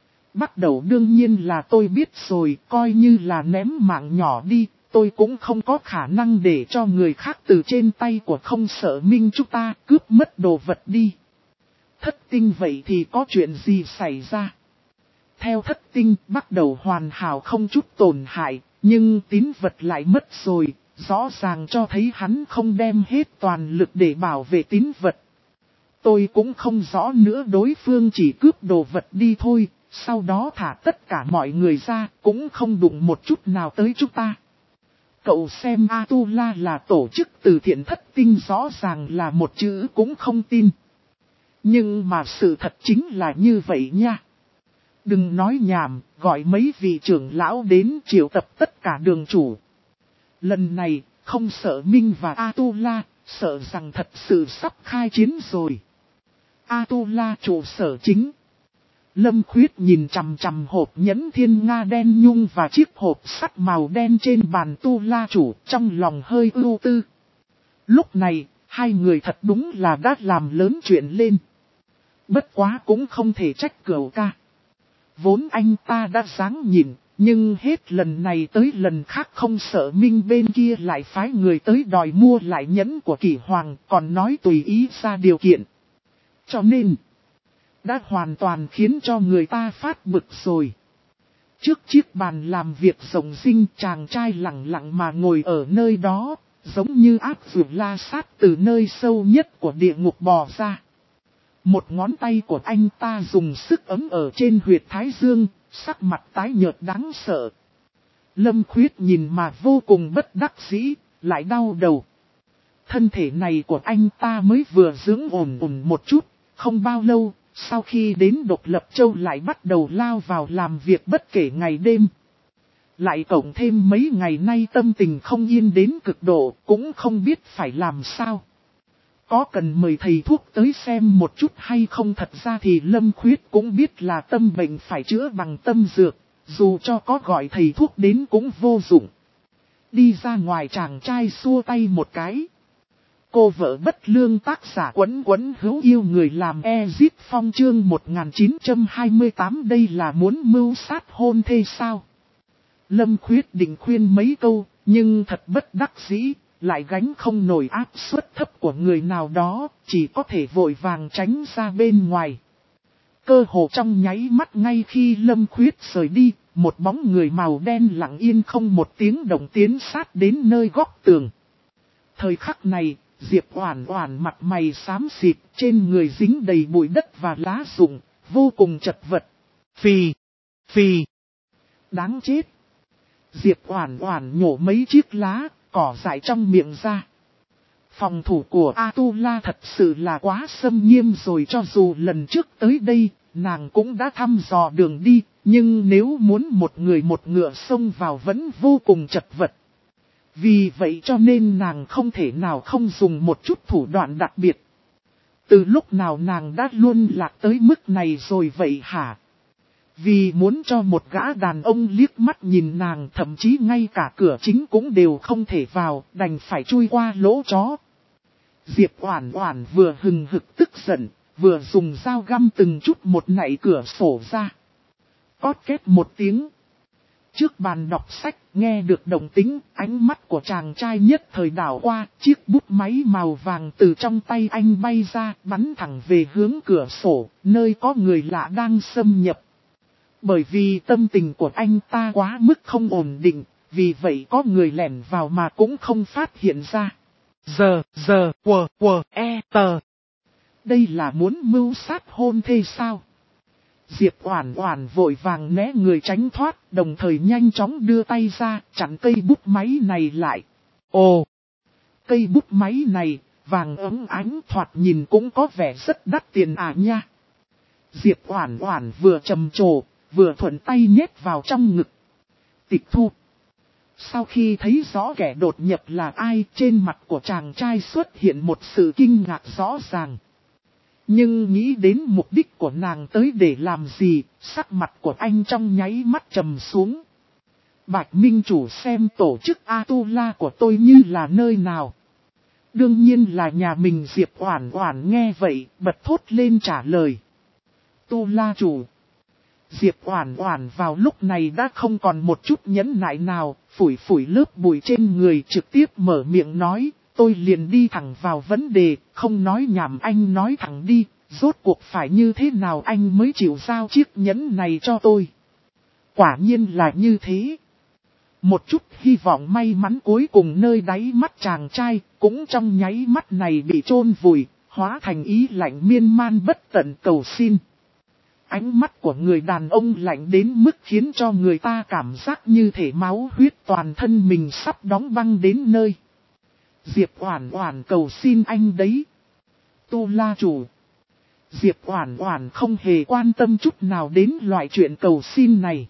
Speaker 1: Bắt đầu đương nhiên là tôi biết rồi, coi như là ném mạng nhỏ đi, tôi cũng không có khả năng để cho người khác từ trên tay của không sợ minh chúng ta cướp mất đồ vật đi. Thất tinh vậy thì có chuyện gì xảy ra? Theo thất tinh bắt đầu hoàn hảo không chút tổn hại, nhưng tín vật lại mất rồi, rõ ràng cho thấy hắn không đem hết toàn lực để bảo vệ tín vật. Tôi cũng không rõ nữa, đối phương chỉ cướp đồ vật đi thôi, sau đó thả tất cả mọi người ra, cũng không đụng một chút nào tới chúng ta. Cậu xem Atula là tổ chức từ thiện. Thất tinh rõ ràng là một chữ cũng không tin. Nhưng mà sự thật chính là như vậy nha. Đừng nói nhảm, gọi mấy vị trưởng lão đến triệu tập tất cả đường chủ. Lần này, không sợ Minh và Atula, sợ rằng thật sự sắp khai chiến rồi. Atula trụ sở chính. Lâm Khuyết nhìn chằm chằm hộp nhẫn thiên nga đen nhung và chiếc hộp sắt màu đen trên bàn Tu La chủ, trong lòng hơi ưu tư. Lúc này, hai người thật đúng là đã làm lớn chuyện lên. Bất quá cũng không thể trách Cửu ca. Vốn anh ta đã dáng nhìn, nhưng hết lần này tới lần khác không sợ Minh bên kia lại phái người tới đòi mua lại nhẫn của Kỷ Hoàng, còn nói tùy ý ra điều kiện. Cho nên, đã hoàn toàn khiến cho người ta phát bực rồi. Trước chiếc bàn làm việc rộng rinh, chàng trai lặng lặng mà ngồi ở nơi đó, giống như ác vượt la sát từ nơi sâu nhất của địa ngục bò ra. Một ngón tay của anh ta dùng sức ấm ở trên huyệt thái dương, sắc mặt tái nhợt đáng sợ. Lâm Khuyết nhìn mà vô cùng bất đắc dĩ, lại đau đầu. Thân thể này của anh ta mới vừa dưỡng ổn một chút, không bao lâu, sau khi đến Độc Lập Châu lại bắt đầu lao vào làm việc bất kể ngày đêm. Lại cộng thêm mấy ngày nay tâm tình không yên đến cực độ, cũng không biết phải làm sao. Có cần mời thầy thuốc tới xem một chút hay không? Thật ra thì Lâm Khuyết cũng biết là tâm bệnh phải chữa bằng tâm dược, dù cho có gọi thầy thuốc đến cũng vô dụng. Đi ra ngoài chàng trai xua tay một cái. Cô vợ bất lương tác giả Quấn Quấn hữu yêu người làm Ezip Phong chương 1928 đây là muốn mưu sát hôn thê sao? Lâm Khuyết định khuyên mấy câu, nhưng thật bất đắc dĩ, lại gánh không nổi áp suất thấp của người nào đó, chỉ có thể vội vàng tránh ra bên ngoài. Cơ hồ trong nháy mắt ngay khi Lâm Khuyết rời đi, một bóng người màu đen lặng yên không một tiếng động tiến sát đến nơi góc tường. Thời khắc này, Diệp Oản Oản mặt mày xám xịt, trên người dính đầy bụi đất và lá rụng, vô cùng chật vật. Phì, phì, đáng chết. Diệp Oản Oản nhổ mấy chiếc lá, cỏ dại trong miệng ra. Phòng thủ của Atula thật sự là quá xâm nghiêm rồi, cho dù lần trước tới đây, nàng cũng đã thăm dò đường đi, nhưng nếu muốn một người một ngựa xông vào vẫn vô cùng chật vật. Vì vậy cho nên nàng không thể nào không dùng một chút thủ đoạn đặc biệt. Từ lúc nào nàng đã luôn lạc tới mức này rồi vậy hả? Vì muốn cho một gã đàn ông liếc mắt nhìn nàng, thậm chí ngay cả cửa chính cũng đều không thể vào, đành phải chui qua lỗ chó. Diệp Oản Oản vừa hừng hực tức giận, vừa dùng dao găm từng chút một nạy cửa sổ ra. Cót két một tiếng. Trước bàn đọc sách, nghe được động tĩnh, ánh mắt của chàng trai nhất thời đảo qua, chiếc bút máy màu vàng từ trong tay anh bay ra, bắn thẳng về hướng cửa sổ, nơi có người lạ đang xâm nhập. Bởi vì tâm tình của anh ta quá mức không ổn định, vì vậy có người lẻn vào mà cũng không phát hiện ra. Đây là muốn mưu sát hôn thê sao? Diệp Oản Oản vội vàng né người tránh thoát, đồng thời nhanh chóng đưa tay ra, chặn cây bút máy này lại. Ồ! Cây bút máy này, vàng óng ánh thoạt nhìn cũng có vẻ rất đắt tiền à nha. Diệp Oản Oản vừa trầm trồ, vừa thuận tay nhét vào trong ngực. Tịch thu. Sau khi thấy rõ kẻ đột nhập là ai, trên mặt của chàng trai xuất hiện một sự kinh ngạc rõ ràng. Nhưng nghĩ đến mục đích của nàng tới để làm gì, sắc mặt của anh trong nháy mắt trầm xuống. Bạch Minh Chủ xem tổ chức Atula của tôi như là nơi nào. Đương nhiên là nhà mình. Diệp Oản Oản nghe vậy, bật thốt lên trả lời. Atula chủ. Diệp Oản Oản vào lúc này đã không còn một chút nhẫn nại nào, phủi phủi lớp bụi trên người, trực tiếp mở miệng nói. Tôi liền đi thẳng vào vấn đề, không nói nhảm, anh nói thẳng đi, rốt cuộc phải như thế nào anh mới chịu giao chiếc nhẫn này cho tôi. Quả nhiên là như thế. Một chút hy vọng may mắn cuối cùng nơi đáy mắt chàng trai, cũng trong nháy mắt này bị chôn vùi, hóa thành ý lạnh miên man bất tận cầu xin. Ánh mắt của người đàn ông lạnh đến mức khiến cho người ta cảm giác như thể máu huyết toàn thân mình sắp đóng băng đến nơi. Diệp Oản Oản cầu xin anh đấy. Atula chủ. Diệp Oản Oản không hề quan tâm chút nào đến loại chuyện cầu xin này.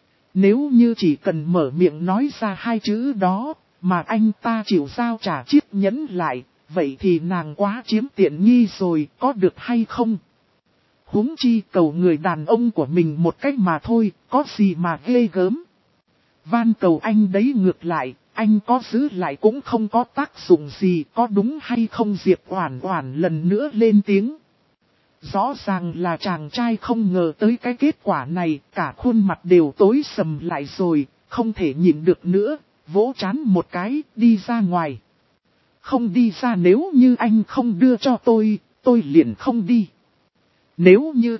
Speaker 1: Nếu như chỉ cần mở miệng nói ra hai chữ đó, mà anh ta chịu giao trả chiếc nhẫn lại, vậy thì nàng quá chiếm tiện nghi rồi, có được hay không? Huống chi cầu người đàn ông của mình một cách mà thôi, có gì mà ghê gớm. Van cầu anh đấy ngược lại, anh có giữ lại cũng không có tác dụng gì, có đúng hay không? Diệp Oản Oản lần nữa lên tiếng. Rõ ràng là chàng trai không ngờ tới cái kết quả này, cả khuôn mặt đều tối sầm lại rồi, không thể nhịn được nữa, vỗ trán một cái, đi ra ngoài. Không đi ra, nếu như anh không đưa cho tôi liền không đi. Nếu như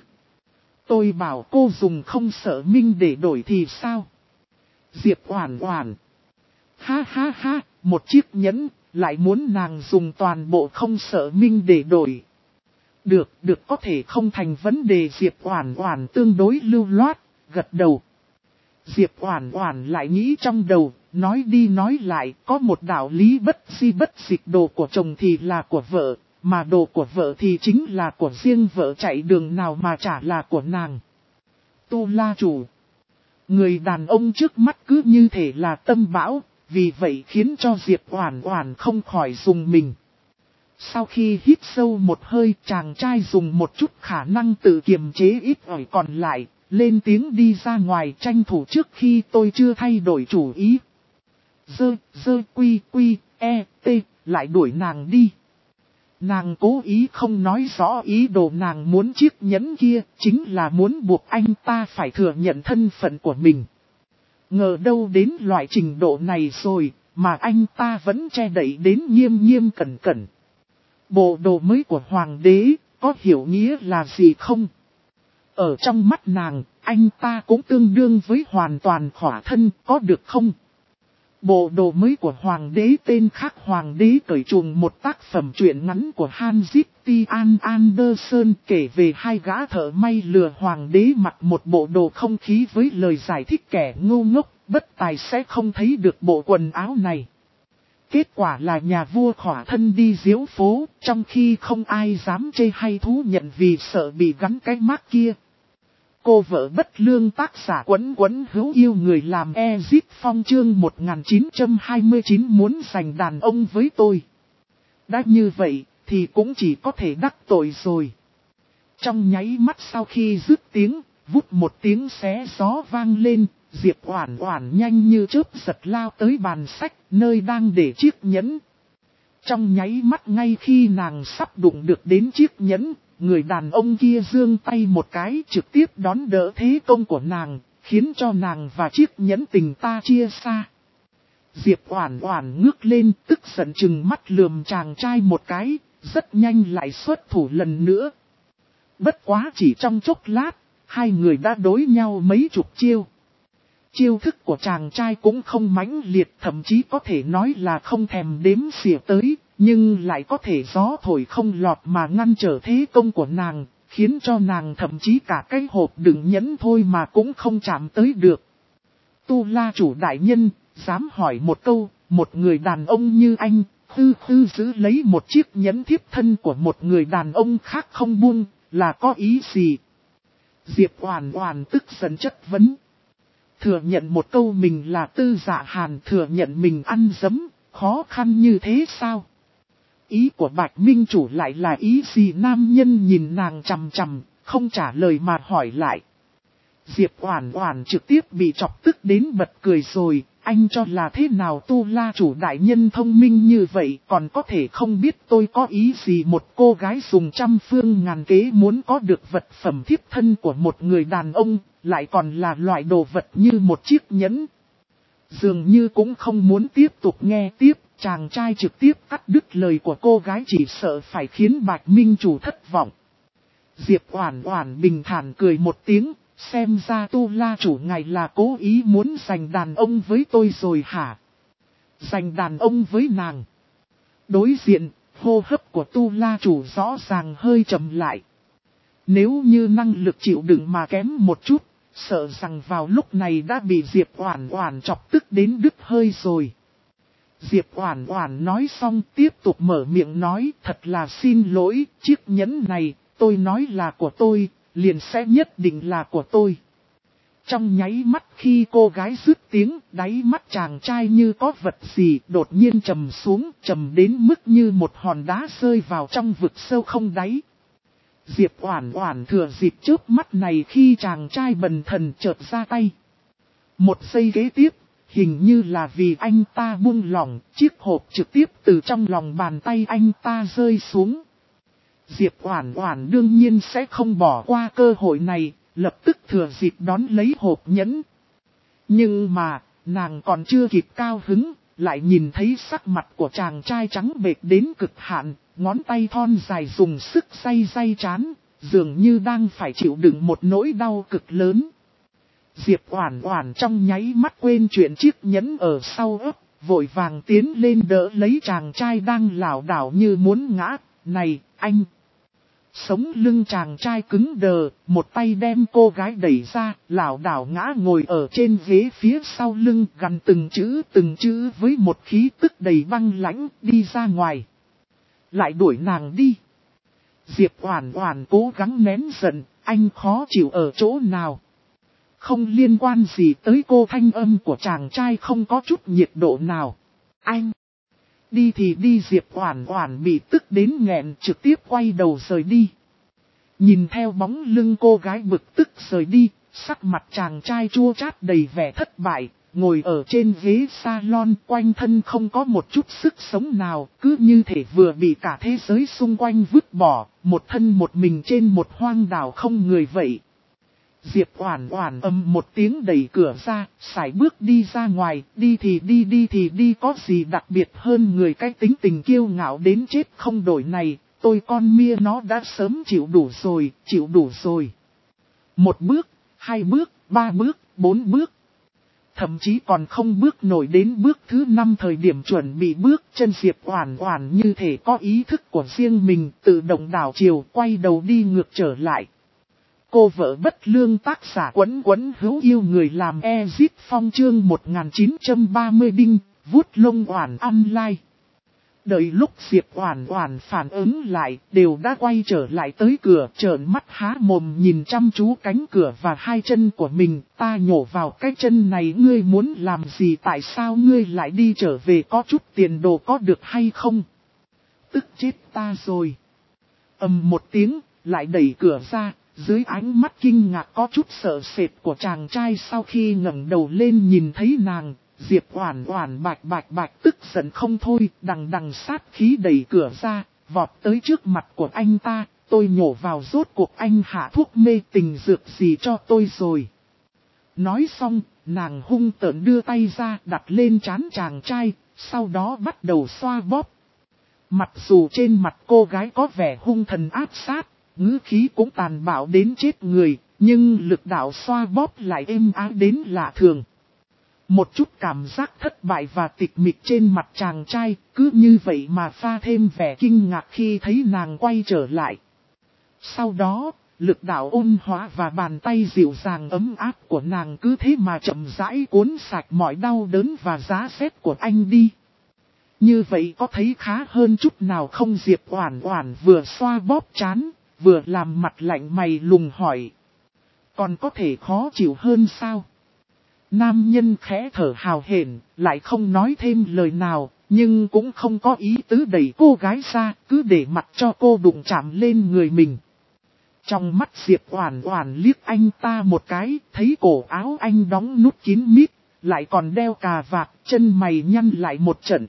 Speaker 1: tôi bảo cô dùng không sợ minh để đổi thì sao? Diệp Oản Oản. Ha ha ha, một chiếc nhẫn, lại muốn nàng dùng toàn bộ không sợ minh để đổi. Được có thể không thành vấn đề. Diệp Oản Oản tương đối lưu loát, gật đầu. Diệp Oản Oản lại nghĩ trong đầu, nói đi nói lại, có một đạo lý bất di bất dịch, đồ của chồng thì là của vợ, mà đồ của vợ thì chính là của riêng vợ, chạy đường nào mà chả là của nàng. Atula chủ. Người đàn ông trước mắt cứ như thể là tâm bão, vì vậy khiến cho Diệp Oản Oản không khỏi rùng mình. Sau khi hít sâu một hơi, chàng trai dùng một chút khả năng tự kiềm chế ít ỏi còn lại, lên tiếng đi ra ngoài tranh thủ trước khi tôi chưa thay đổi chủ ý. Quy lại đuổi nàng đi. Nàng cố ý không nói rõ ý đồ nàng muốn chiếc nhẫn kia, chính là muốn buộc anh ta phải thừa nhận thân phận của mình. Ngờ đâu đến loại trình độ này rồi, mà anh ta vẫn che đậy đến nghiêm nghiêm cẩn cẩn. Bộ đồ mới của hoàng đế, có hiểu nghĩa là gì không? Ở trong mắt nàng, anh ta cũng tương đương với hoàn toàn khỏa thân, có được không? Bộ đồ mới của hoàng đế tên khác Hoàng đế cởi chuồng, một tác phẩm truyện ngắn của Hans Christian Andersen kể về hai gã thợ may lừa hoàng đế mặc một bộ đồ không khí với lời giải thích kẻ ngu ngốc, bất tài sẽ không thấy được bộ quần áo này. Kết quả là nhà vua khỏa thân đi diễu phố, trong khi không ai dám chê hay thú nhận vì sợ bị gắn cái mác kia. Cô vợ bất lương tác giả Quấn hữu yêu người làm Ezip Phong chương 1929 muốn giành đàn ông với tôi. Đã như vậy, thì cũng chỉ có thể đắc tội rồi. Trong nháy mắt sau khi dứt tiếng, vút một tiếng xé gió vang lên, Diệp Oản Oản nhanh như chớp giật lao tới bàn sách, nơi đang để chiếc nhẫn. Trong nháy mắt ngay khi nàng sắp đụng được đến chiếc nhẫn, người đàn ông kia giương tay một cái trực tiếp đón đỡ thế công của nàng, khiến cho nàng và chiếc nhẫn tình ta chia xa. Diệp Oản Oản ngước lên, tức giận trừng mắt lườm chàng trai một cái, rất nhanh lại xuất thủ lần nữa. Bất quá chỉ trong chốc lát, hai người đã đối nhau mấy chục chiêu. Chiêu thức của chàng trai cũng không mãnh liệt, thậm chí có thể nói là không thèm đếm xỉa tới, nhưng lại có thể gió thổi không lọt mà ngăn trở thế công của nàng, khiến cho nàng thậm chí cả cái hộp đựng nhẫn thôi mà cũng không chạm tới được. Tu La chủ đại nhân, dám hỏi một câu, một người đàn ông như anh, giữ lấy một chiếc nhẫn thiếp thân của một người đàn ông khác không buông, là có ý gì? Diệp Oản Oản tức giận chất vấn. Thừa nhận một câu mình là Tư Dạ Hàn, thừa nhận mình ăn dấm, khó khăn như thế sao? Ý của Bạch Minh chủ lại là ý gì? Nam nhân nhìn nàng chằm chằm, không trả lời mà hỏi lại. Diệp Oản Oản trực tiếp bị chọc tức đến bật cười rồi, anh cho là thế nào? Tu La chủ đại nhân thông minh như vậy còn có thể không biết tôi có ý gì? Một cô gái dùng trăm phương ngàn kế muốn có được vật phẩm thiếp thân của một người đàn ông, lại còn là loại đồ vật như một chiếc nhẫn. Dường như cũng không muốn tiếp tục nghe tiếp, chàng trai trực tiếp cắt đứt lời của cô gái, chỉ sợ phải khiến Bạch Minh chủ thất vọng. Diệp Oản Oản bình thản cười một tiếng, xem ra Tu La chủ ngài là cố ý muốn giành đàn ông với tôi rồi hả? Giành đàn ông với nàng. Đối diện, hô hấp của Tu La chủ rõ ràng hơi trầm lại. Nếu như năng lực chịu đựng mà kém một chút, sợ rằng vào lúc này đã bị Diệp Oản Oản chọc tức đến đứt hơi rồi. Diệp Oản Oản nói xong tiếp tục mở miệng nói, thật là xin lỗi, chiếc nhẫn này, tôi nói là của tôi, liền sẽ nhất định là của tôi. Trong nháy mắt khi cô gái dứt tiếng, đáy mắt chàng trai như có vật gì đột nhiên trầm xuống, trầm đến mức như một hòn đá rơi vào trong vực sâu không đáy. Diệp Oản Oản thừa dịp chớp mắt này khi chàng trai bần thần chợt ra tay. Một giây kế tiếp, hình như là vì anh ta buông lỏng, chiếc hộp trực tiếp từ trong lòng bàn tay anh ta rơi xuống. Diệp Oản Oản đương nhiên sẽ không bỏ qua cơ hội này, lập tức thừa dịp đón lấy hộp nhẫn. Nhưng mà, nàng còn chưa kịp cao hứng, lại nhìn thấy sắc mặt của chàng trai trắng bệch đến cực hạn, ngón tay thon dài dùng sức day trán, dường như đang phải chịu đựng một nỗi đau cực lớn. Diệp Oản Oản trong nháy mắt quên chuyện chiếc nhẫn ở sau ấp, vội vàng tiến lên đỡ lấy chàng trai đang lảo đảo như muốn ngã. Này, anh! Sống lưng chàng trai cứng đờ, một tay đem cô gái đẩy ra, lảo đảo ngã ngồi ở trên ghế phía sau lưng, gằn từng chữ với một khí tức đầy băng lãnh, đi ra ngoài. Lại đuổi nàng đi. Diệp Oản Oản cố gắng nén giận, anh khó chịu ở chỗ nào? Không liên quan gì tới cô, thanh âm của chàng trai không có chút nhiệt độ nào. Anh! Đi thì đi, Diệp Oản Oản bị tức đến nghẹn, trực tiếp quay đầu rời đi. Nhìn theo bóng lưng cô gái bực tức rời đi, sắc mặt chàng trai chua chát đầy vẻ thất bại, ngồi ở trên ghế salon, quanh thân không có một chút sức sống nào, cứ như thể vừa bị cả thế giới xung quanh vứt bỏ, một thân một mình trên một hoang đảo không người vậy. Diệp Oản Oản ầm một tiếng đẩy cửa ra, sải bước đi ra ngoài, đi thì đi, có gì đặc biệt hơn người cái tính tình kiêu ngạo đến chết không đổi này, tôi con mia nó đã sớm chịu đủ rồi. Một bước, hai bước, ba bước, bốn bước. Thậm chí còn không bước nổi đến bước thứ 5 thời điểm chuẩn bị bước chân Diệp Oản Oản như thể có ý thức của riêng mình, tự động đảo chiều quay đầu đi ngược trở lại. Cô vợ bất lương tác giả Quấn Quấn hữu yêu người làm Exit Phong chương 1930 đinh, vuốt lông Oản online. Đợi lúc Diệp Oản Oản phản ứng lại, đều đã quay trở lại tới cửa, trợn mắt há mồm nhìn chăm chú cánh cửa và hai chân của mình, ta nhổ vào cái chân này ngươi muốn làm gì, tại sao ngươi lại đi trở về, có chút tiền đồ có được hay không? Tức chết ta rồi. Ầm một tiếng, lại đẩy cửa ra, dưới ánh mắt kinh ngạc có chút sợ sệt của chàng trai sau khi ngẩng đầu lên nhìn thấy nàng. Diệp Oản Oản bạch tức giận không thôi, đằng sát khí đẩy cửa ra, vọt tới trước mặt của anh ta, tôi nhổ vào rốt cuộc anh hạ thuốc mê tình dược gì cho tôi rồi. Nói xong, nàng hung tợn đưa tay ra đặt lên trán chàng trai, sau đó bắt đầu xoa bóp. Mặc dù trên mặt cô gái có vẻ hung thần áp sát, ngữ khí cũng tàn bạo đến chết người, nhưng lực đạo xoa bóp lại êm ái đến lạ thường. Một chút cảm giác thất bại và tịch mịch trên mặt chàng trai, cứ như vậy mà pha thêm vẻ kinh ngạc khi thấy nàng quay trở lại. Sau đó, lực đạo ôn hòa và bàn tay dịu dàng ấm áp của nàng cứ thế mà chậm rãi cuốn sạch mọi đau đớn và giá rét của anh đi. Như vậy có thấy khá hơn chút nào không? Diệp Oản Oản vừa xoa bóp trán, vừa làm mặt lạnh mày lùng hỏi. Còn có thể khó chịu hơn sao? Nam nhân khẽ thở hào hển, lại không nói thêm lời nào, nhưng cũng không có ý tứ đẩy cô gái ra, cứ để mặc cho cô đụng chạm lên người mình. Trong mắt Diệp Oản Oản liếc anh ta một cái, thấy cổ áo anh đóng nút kín mít, lại còn đeo cà vạt, chân mày nhăn lại một trận.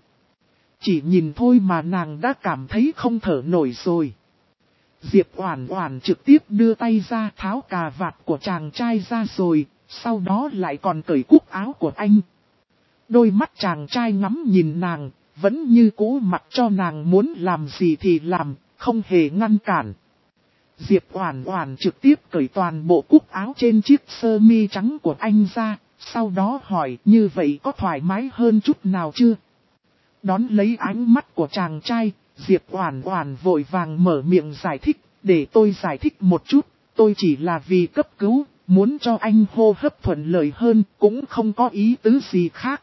Speaker 1: Chỉ nhìn thôi mà nàng đã cảm thấy không thở nổi rồi. Diệp Oản Oản trực tiếp đưa tay ra tháo cà vạt của chàng trai ra rồi, sau đó lại còn cởi cúc áo của anh. Đôi mắt chàng trai ngắm nhìn nàng, vẫn như cũ mặc cho nàng muốn làm gì thì làm, không hề ngăn cản. Diệp Oản Oản trực tiếp cởi toàn bộ cúc áo trên chiếc sơ mi trắng của anh ra, sau đó hỏi như vậy có thoải mái hơn chút nào chưa? Đón lấy ánh mắt của chàng trai, Diệp Oản Oản vội vàng mở miệng giải thích, để tôi giải thích một chút, tôi chỉ là vì cấp cứu, muốn cho anh hô hấp thuận lợi hơn, cũng không có ý tứ gì khác.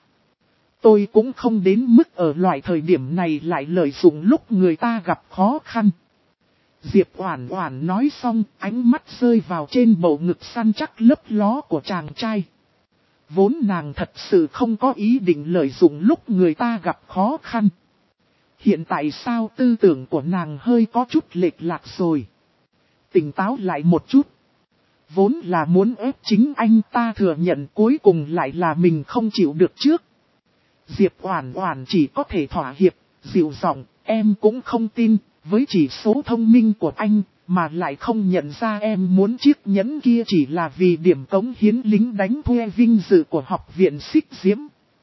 Speaker 1: Tôi cũng không đến mức ở loại thời điểm này lại lợi dụng lúc người ta gặp khó khăn. Diệp Oản Oản nói xong, ánh mắt rơi vào trên bầu ngực săn chắc lấp ló của chàng trai. Vốn nàng thật sự không có ý định lợi dụng lúc người ta gặp khó khăn. Hiện tại sao tư tưởng của nàng hơi có chút lệch lạc rồi. Tỉnh táo lại một chút. Vốn là muốn ép chính anh ta thừa nhận, cuối cùng lại là mình không chịu được trước. Diệp Oản Oản chỉ có thể thỏa hiệp, dịu giọng, em cũng không tin, với chỉ số thông minh của anh, mà lại không nhận ra em muốn chiếc nhẫn kia chỉ là vì điểm cống hiến lính đánh thuê vinh dự của học viện Xích Diễm.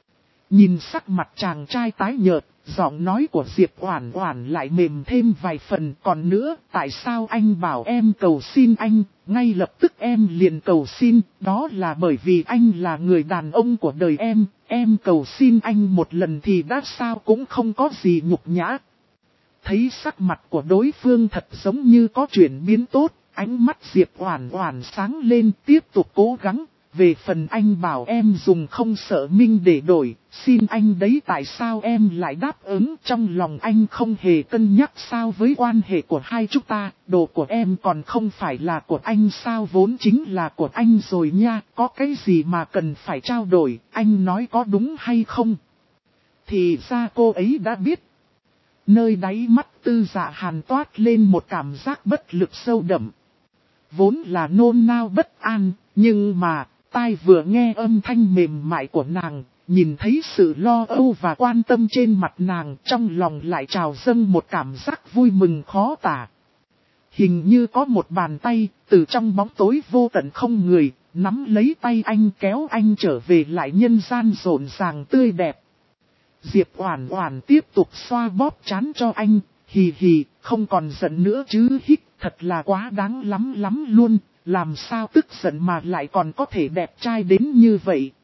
Speaker 1: Nhìn sắc mặt chàng trai tái nhợt, giọng nói của Diệp Oản Oản lại mềm thêm vài phần. Còn nữa, tại sao anh bảo em cầu xin anh, ngay lập tức em liền cầu xin, đó là bởi vì anh là người đàn ông của đời em cầu xin anh một lần thì đã sao cũng không có gì nhục nhã. Thấy sắc mặt của đối phương thật giống như có chuyển biến tốt, ánh mắt Diệp Oản Oản sáng lên, tiếp tục cố gắng. Về phần anh bảo em dùng không sợ minh để đổi, xin anh đấy, tại sao em lại đáp ứng? Trong lòng anh không hề cân nhắc sao với quan hệ của hai chúng ta, đồ của em còn không phải là của anh sao, vốn chính là của anh rồi nha, có cái gì mà cần phải trao đổi, anh nói có đúng hay không? Thì ra cô ấy đã biết. Nơi đáy mắt Tư Dạ Hàn toát lên một cảm giác bất lực sâu đậm. Vốn là nôn nao bất an, nhưng mà, tai vừa nghe âm thanh mềm mại của nàng, nhìn thấy sự lo âu và quan tâm trên mặt nàng, trong lòng lại trào dâng một cảm giác vui mừng khó tả. Hình như có một bàn tay, từ trong bóng tối vô tận không người, nắm lấy tay anh kéo anh trở về lại nhân gian rộn ràng tươi đẹp. Diệp Oản Oản tiếp tục xoa bóp trán cho anh, hì hì, không còn giận nữa chứ hít, thật là quá đáng lắm lắm luôn, làm sao tức giận mà lại còn có thể đẹp trai đến như vậy.